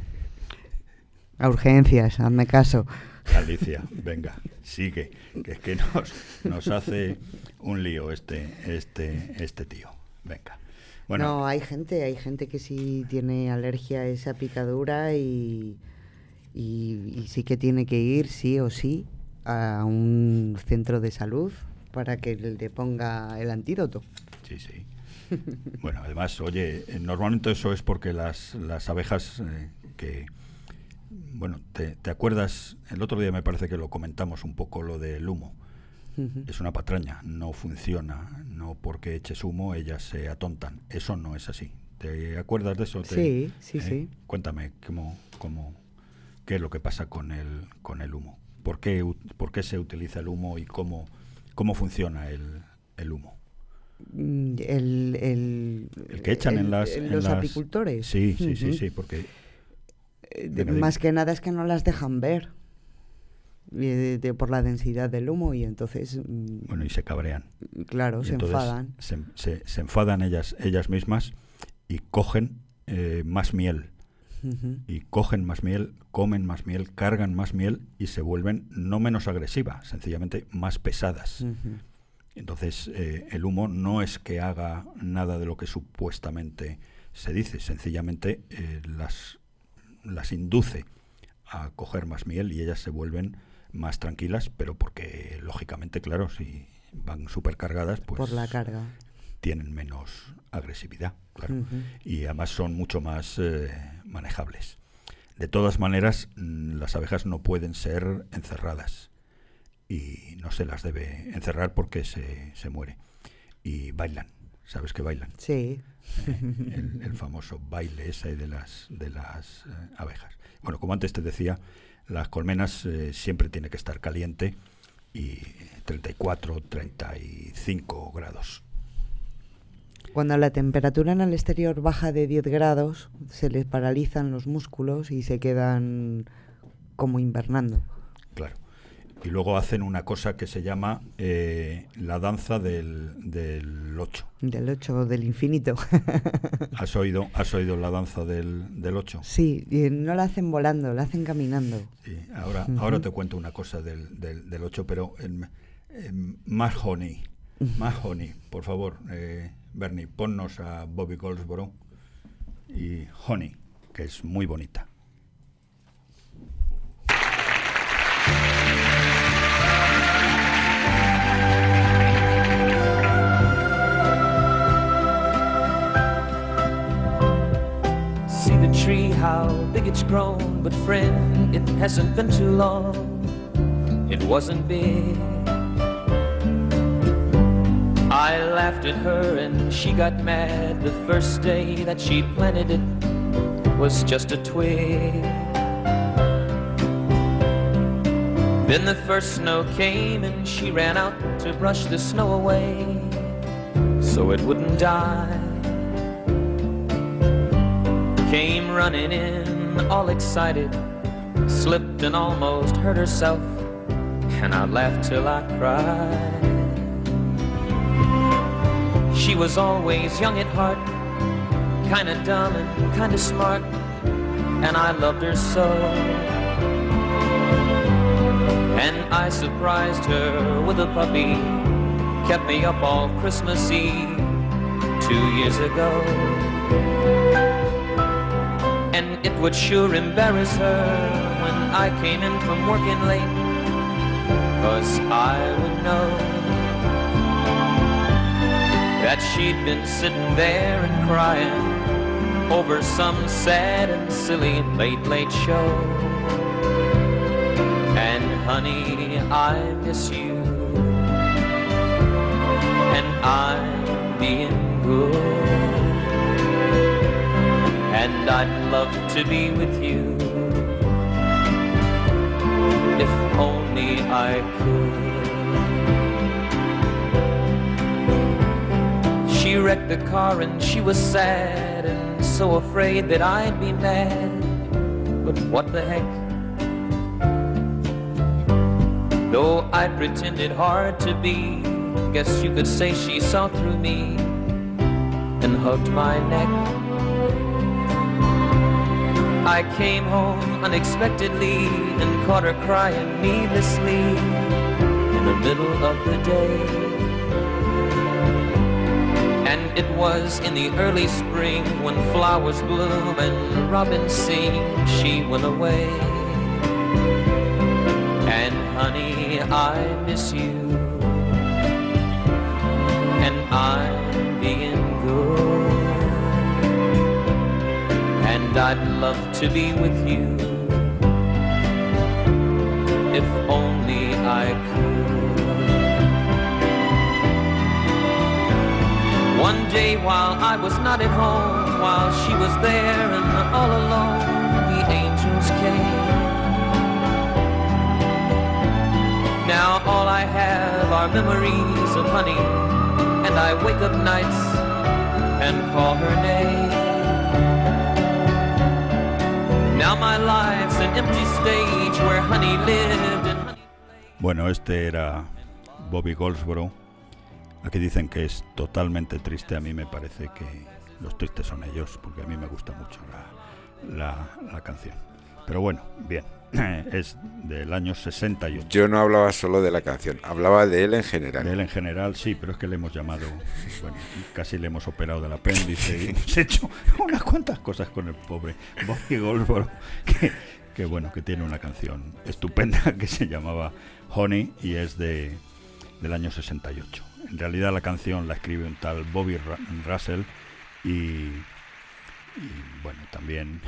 A urgencias, hazme caso. Alicia, venga, sigue, que es que nos hace un lío este tío. Venga. Bueno. No, hay gente que sí tiene alergia a esa picadura y sí que tiene que ir sí o sí a un centro de salud para que le ponga el antídoto. Sí. Bueno, además, oye, normalmente eso es porque las abejas que... Bueno, ¿te acuerdas? El otro día me parece que lo comentamos un poco, lo del humo. Uh-huh. Es una patraña, no funciona, no porque eches humo ellas se atontan. Eso no es así. ¿Te acuerdas de eso? Sí. Cuéntame qué es lo que pasa con el humo. ¿Por qué se utiliza el humo y cómo funciona el humo? El que echan en los apicultores. Sí, porque... Más que nada es que no las dejan ver por la densidad del humo y entonces... Bueno, y se cabrean. Claro, se enfadan. Se enfadan ellas mismas y cogen más miel. Y cogen más miel, comen más miel, cargan más miel y se vuelven no menos agresivas, sencillamente más pesadas. Entonces el humo no es que haga nada de lo que supuestamente se dice, sencillamente las induce a coger más miel y ellas se vuelven más tranquilas, pero porque lógicamente, claro, si van supercargadas, pues por la carga tienen menos agresividad, claro, y además son mucho más manejables. De todas maneras, las abejas no pueden ser encerradas y no se las debe encerrar porque se muere. Y bailan, ¿sabes que bailan? Sí. El famoso baile ese de las abejas. Bueno, como antes te decía, las colmenas siempre tiene que estar caliente y 34, 35 grados. Cuando la temperatura en el exterior baja de 10 grados, se les paralizan los músculos y se quedan como invernando. Claro. Y luego hacen una cosa que se llama la danza del 8. Del 8, del infinito. ¿Has oído la danza del 8? Sí, y no la hacen volando, la hacen caminando. Sí, ahora te cuento una cosa del 8, pero más honey, por favor, Bernie, ponnos a Bobby Goldsboro y Honey, que es muy bonita. See the tree, how big it's grown, but friend, it hasn't been too long. It wasn't big. I laughed at her and she got mad. The first day that she planted it was just a twig. Then the first snow came and she ran out to brush the snow away so it wouldn't die. Came running in all excited, slipped and almost hurt herself, and I laughed till I cried. She was always young at heart, kinda dumb and kinda smart, and I loved her so. And I surprised her with a puppy, kept me up all Christmas Eve 2 years ago. And it would sure embarrass her when I came in from working late, 'cause I would know that she'd been sitting there and crying over some sad and silly late show. And honey, I miss you, and I'm being good, and I'd love to be with you if only I could. She wrecked the car and she was sad and so afraid that I'd be mad. But what the heck? Though I pretended hard to be, guess you could say she saw through me and hugged my neck. I came home unexpectedly and caught her crying needlessly in the middle of the day. And it was in the early spring when flowers bloom and robins sing, she went away. And honey, I miss you, and I'm being good, and I'd love to be with you if only I could. One day while I was not at home, while she was there and all alone, the angels came. Now all I have are memories of honey and I wake up nights and call her name. Now my life's an empty stage where honey lived and honey... Bueno, este era Bobby Goldsboro. Aquí dicen que es totalmente triste. A mí me parece que los tristes son ellos, porque a mí me gusta mucho la canción. Pero bueno, bien, es del año 68. Yo no hablaba solo de la canción, hablaba de él en general. De él en general, sí, pero es que le hemos llamado, bueno, casi le hemos operado del apéndice y hemos hecho unas cuantas cosas con el pobre Bobby Goldsboro, que bueno, que tiene una canción estupenda que se llamaba Honey y es del año 68. En realidad la canción la escribe un tal Bobby Russell y bueno, también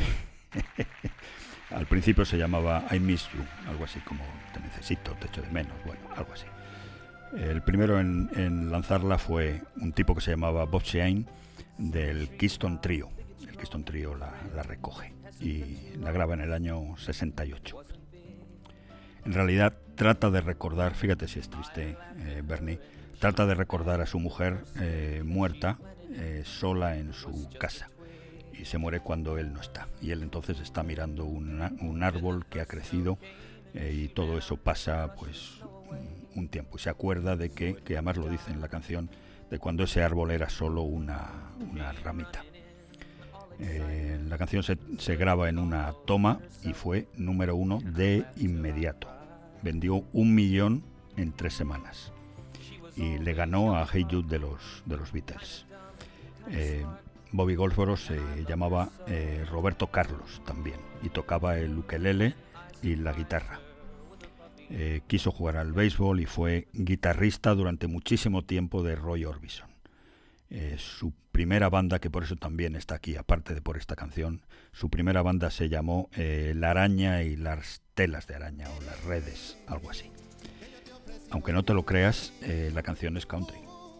al principio se llamaba I Miss You, algo así como te necesito, te echo de menos, bueno, algo así. El primero en lanzarla fue un tipo que se llamaba Bob Shane del Keystone Trio. El Keystone Trio la recoge y la graba en el año 68. En realidad trata de recordar, fíjate si es triste, Bernie, trata de recordar a su mujer muerta sola en su casa. Y se muere cuando él no está. Y él entonces está mirando un árbol que ha crecido y todo eso pasa pues un tiempo. Y se acuerda de que además lo dice en la canción, de cuando ese árbol era solo una ramita. La canción se graba en una toma y fue número 1 de inmediato. Vendió 1 millón en 3 semanas. Y le ganó a Hey Jude de los Beatles. Bobby Goldsboro se llamaba Roberto Carlos también y tocaba el ukelele y la guitarra. Quiso jugar al béisbol y fue guitarrista durante muchísimo tiempo de Roy Orbison. Su primera banda, que por eso también está aquí, aparte de por esta canción, su primera banda se llamó La Araña y las Telas de Araña o Las Redes, algo así. Aunque no te lo creas, la canción es country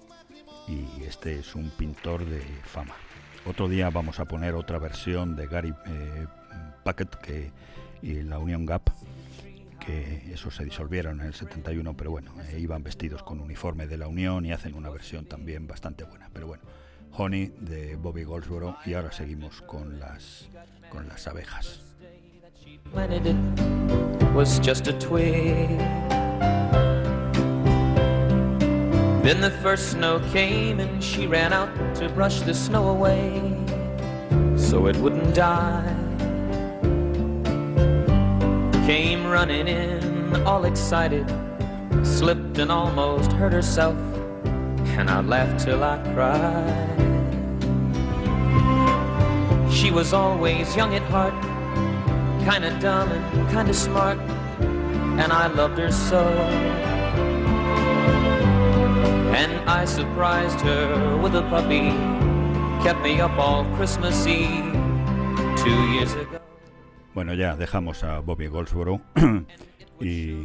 y este es un pintor de fama. Otro día vamos a poner otra versión de Gary Puckett y la Union Gap, que esos se disolvieron en el 71, pero bueno, iban vestidos con uniforme de la Unión y hacen una versión también bastante buena. Pero bueno, Honey de Bobby Goldsboro y ahora seguimos con las abejas. Planted it was just a twig. Then the first snow came and she ran out to brush the snow away so it wouldn't die. Came running in all excited, slipped and almost hurt herself, and I laughed till I cried. She was always young at heart, kinda dumb and kinda smart, and I loved her so. And I surprised her with a puppy, kept me up all Christmas Eve 2 years ago. Bueno, ya dejamos a Bobby Goldsboro y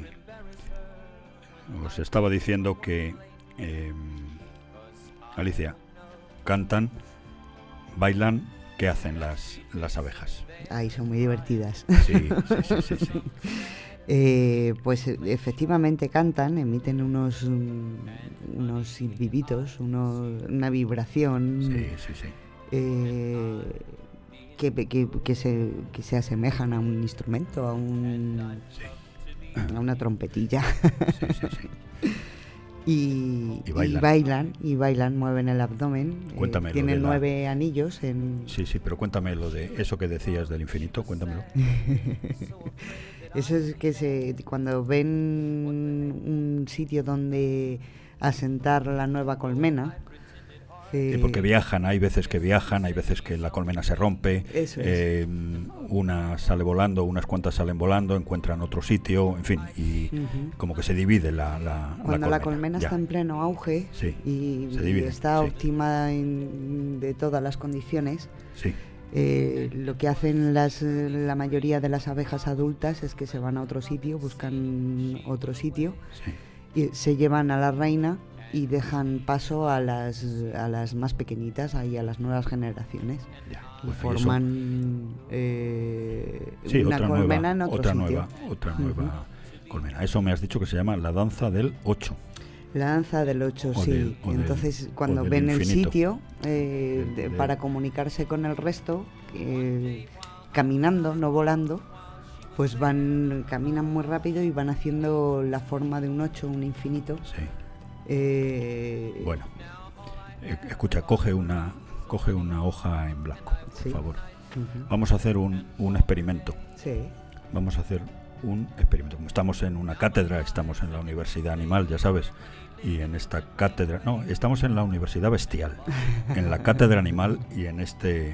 os estaba diciendo que Alicia, cantan, bailan, ¿qué hacen las abejas? Ay, son muy divertidas. Sí. Pues efectivamente cantan, emiten unos silbiditos, una vibración que se asemejan a un instrumento, a una trompetilla. Y bailan, mueven el abdomen. Cuéntame tienen 9 anillos en... Sí, pero cuéntame lo de eso que decías del infinito, cuéntamelo. Eso es que cuando ven un sitio donde asentar la nueva colmena... porque viajan, hay veces que la colmena se rompe, una sale volando, unas cuantas salen volando, encuentran otro sitio, en fin, y como que se divide la cuando la colmena está en pleno auge y está óptima de todas las condiciones, lo que hacen la mayoría de las abejas adultas es que se van a otro sitio, buscan otro sitio y se llevan a la reina y dejan paso a las más pequeñitas, ahí a las nuevas generaciones. Y forman una colmena en otro sitio. Otra nueva colmena. Eso me has dicho que se llama la danza del 8. La danza del 8, O sí. del- o del- Entonces, o cuando del ven el infinito. sitio, Del- para comunicarse con el resto, caminando, no volando, pues caminan muy rápido y van haciendo la forma de un 8, un infinito. Sí. Bueno. Escucha, coge una hoja en blanco, Sí. por favor. Ujú. Vamos a hacer un experimento. Sí. Vamos a hacer un experimento. Como estamos en una cátedra, estamos en la Universidad Animal, ya sabes, y en esta cátedra, no, estamos en la Universidad Bestial, en la cátedra animal y en este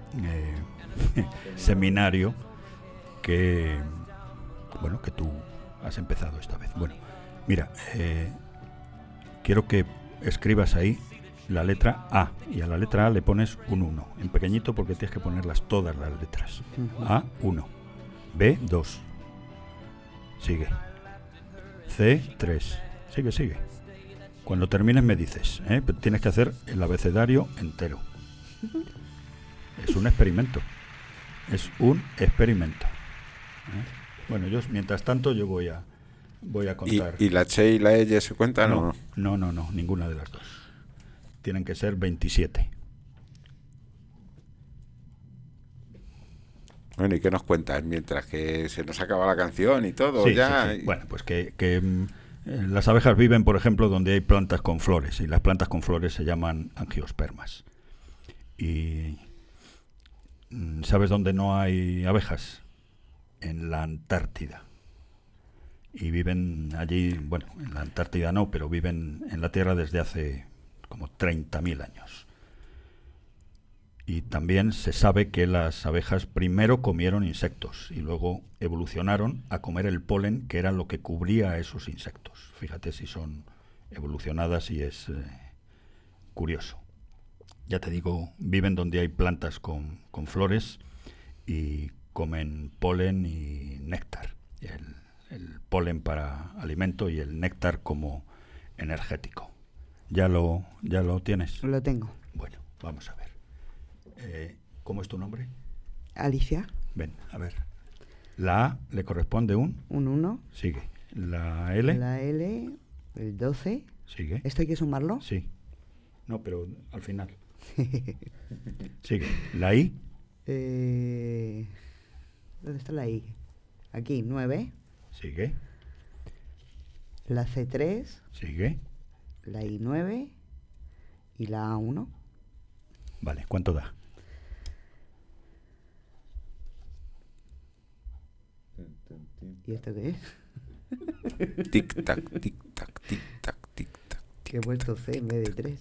seminario que tú has empezado esta vez. Bueno, mira, quiero que escribas ahí la letra A, y a la letra A le pones un 1, en pequeñito porque tienes que ponerlas todas las letras. Ujú. A, 1. B, 2. Sigue. C, 3. Sigue. Cuando termines me dices, pero tienes que hacer el abecedario entero. Es un experimento. Bueno, yo mientras tanto yo voy a contar. ¿Y la Che y la Ella se cuentan o no? No, ninguna de las dos. Tienen que ser 27. Bueno, ¿y qué nos cuentas mientras que se nos acaba la canción y todo? Sí, ya. sí. Bueno, pues que las abejas viven, por ejemplo, donde hay plantas con flores, y las plantas con flores se llaman angiospermas. Y ¿sabes dónde no hay abejas? En la Antártida. Y viven allí, bueno, en la Antártida no, pero viven en la Tierra desde hace como 30.000 años. Y también se sabe que las abejas primero comieron insectos y luego evolucionaron a comer el polen, que era lo que cubría a esos insectos. Fíjate si son evolucionadas, y es curioso. Ya te digo, viven donde hay plantas con flores y comen polen y néctar. El polen para alimento y el néctar como energético. ¿Ya lo tienes? Lo tengo. Bueno, vamos a ver. ¿Cómo es tu nombre? Alicia. Ven, a ver. La A le corresponde un 1. Sigue. La L. La L, el 12. Sigue. ¿Esto hay que sumarlo? Sí. No, pero al final. Sigue. La I. ¿Dónde está la I? Aquí, 9. Sigue. La C3. Sigue. La I9. Y la A1. Vale, ¿cuánto da? ¿Y esto qué es? Tic-tac, tic-tac, tic-tac, tic-tac. Que he puesto C en vez de 3.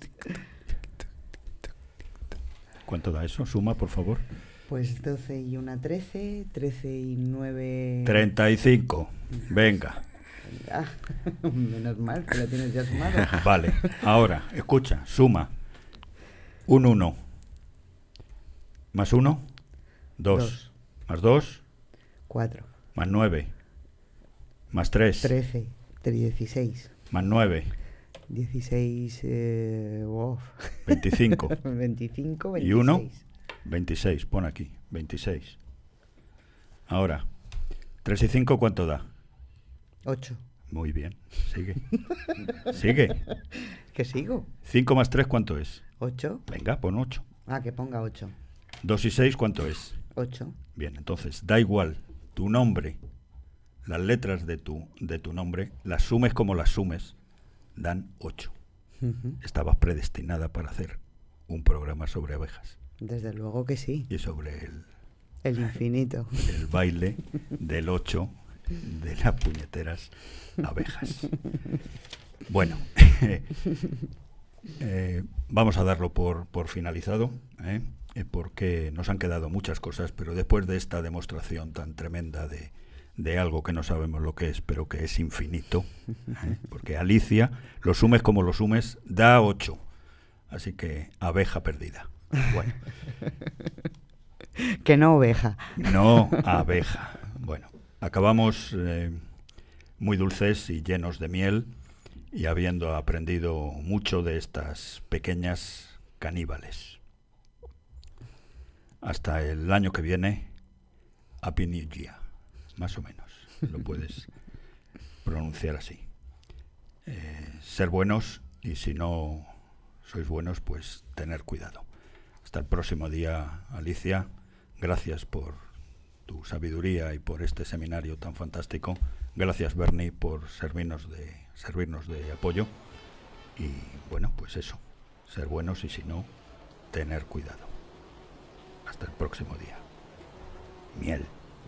¿Cuánto da eso? Suma, por favor. Pues 12 y 1, 13. 13 y 9... 35. Venga. Ah, menos mal que lo tienes ya sumado. Vale, ahora, escucha, suma. Un 1. Más 1, 2. Más 2, 4. Más 9. Más 3. 13. 16. Más 9. 16. 25. 25, 26. Y 1, 26. Pon aquí, 26. Ahora, 3 y 5, ¿cuánto da? 8. Muy bien, sigue. Sigue. ¿Que sigo? 5 más 3, ¿cuánto es? 8. Venga, pon 8. Ah, que ponga 8. 2 y 6, ¿cuánto es? 8. Bien, entonces, da igual tu nombre, las letras de tu nombre, las sumes como las sumes, dan 8. Uh-huh. Estabas predestinada para hacer un programa sobre abejas. Desde luego que sí. Y sobre el infinito. El baile del 8 de las puñeteras abejas. Bueno, vamos a darlo por finalizado, porque nos han quedado muchas cosas, pero después de esta demostración tan tremenda de algo que no sabemos lo que es, pero que es infinito, porque Alicia, lo sumes como lo sumes, da 8. Así que abeja perdida. Bueno. Que no oveja. No abeja. Bueno, acabamos muy dulces y llenos de miel, y habiendo aprendido mucho de estas pequeñas caníbales. Hasta el año que viene, Happy New Year, más o menos, lo puedes pronunciar así. ser buenos, y si no sois buenos, pues tener cuidado. Hasta el próximo día, Alicia. Gracias por tu sabiduría y por este seminario tan fantástico. Gracias, Bernie, por servirnos de apoyo. Y bueno, pues eso, ser buenos, y si no, tener cuidado. Hasta el próximo día. Miel.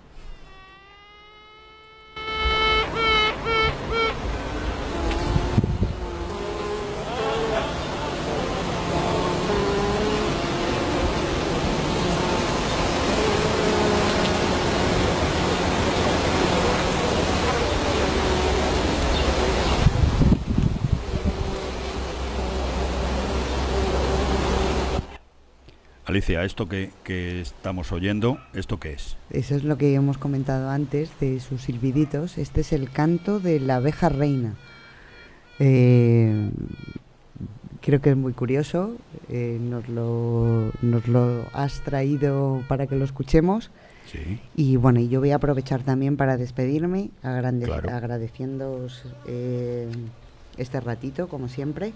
Alicia, esto que estamos oyendo, ¿esto qué es? Eso es lo que hemos comentado antes de sus silbiditos. Este es el canto de la abeja reina. Creo que es muy curioso. Nos lo has traído para que lo escuchemos. Sí. Y bueno, y yo voy a aprovechar también para despedirme, Claro. agradeciéndoos este ratito, como siempre.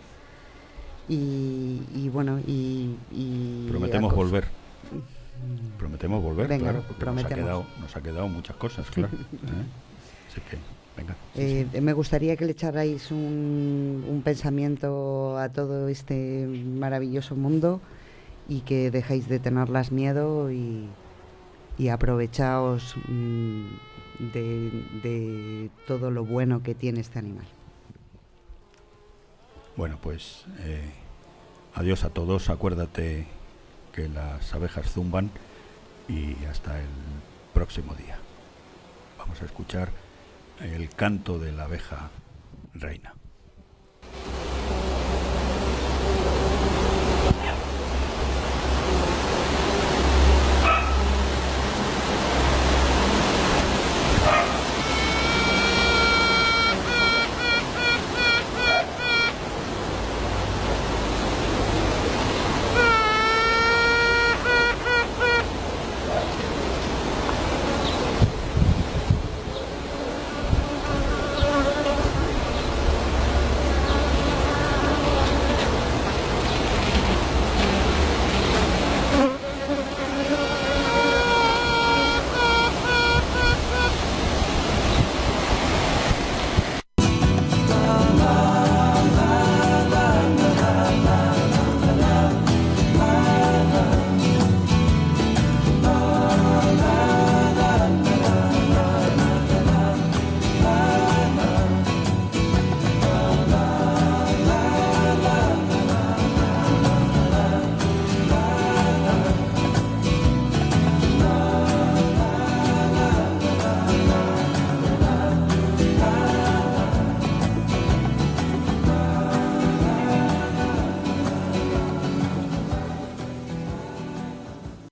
Y bueno, y prometemos volver. Prometemos volver, venga, claro, porque prometemos. nos ha quedado muchas cosas, claro. Así que, venga. Me gustaría que le echarais un pensamiento a todo este maravilloso mundo, y que dejéis de tenerlas miedo, y aprovechaos de todo lo bueno que tiene este animal. Bueno, pues adiós a todos. Acuérdate que las abejas zumban, y hasta el próximo día. Vamos a escuchar el canto de la abeja reina.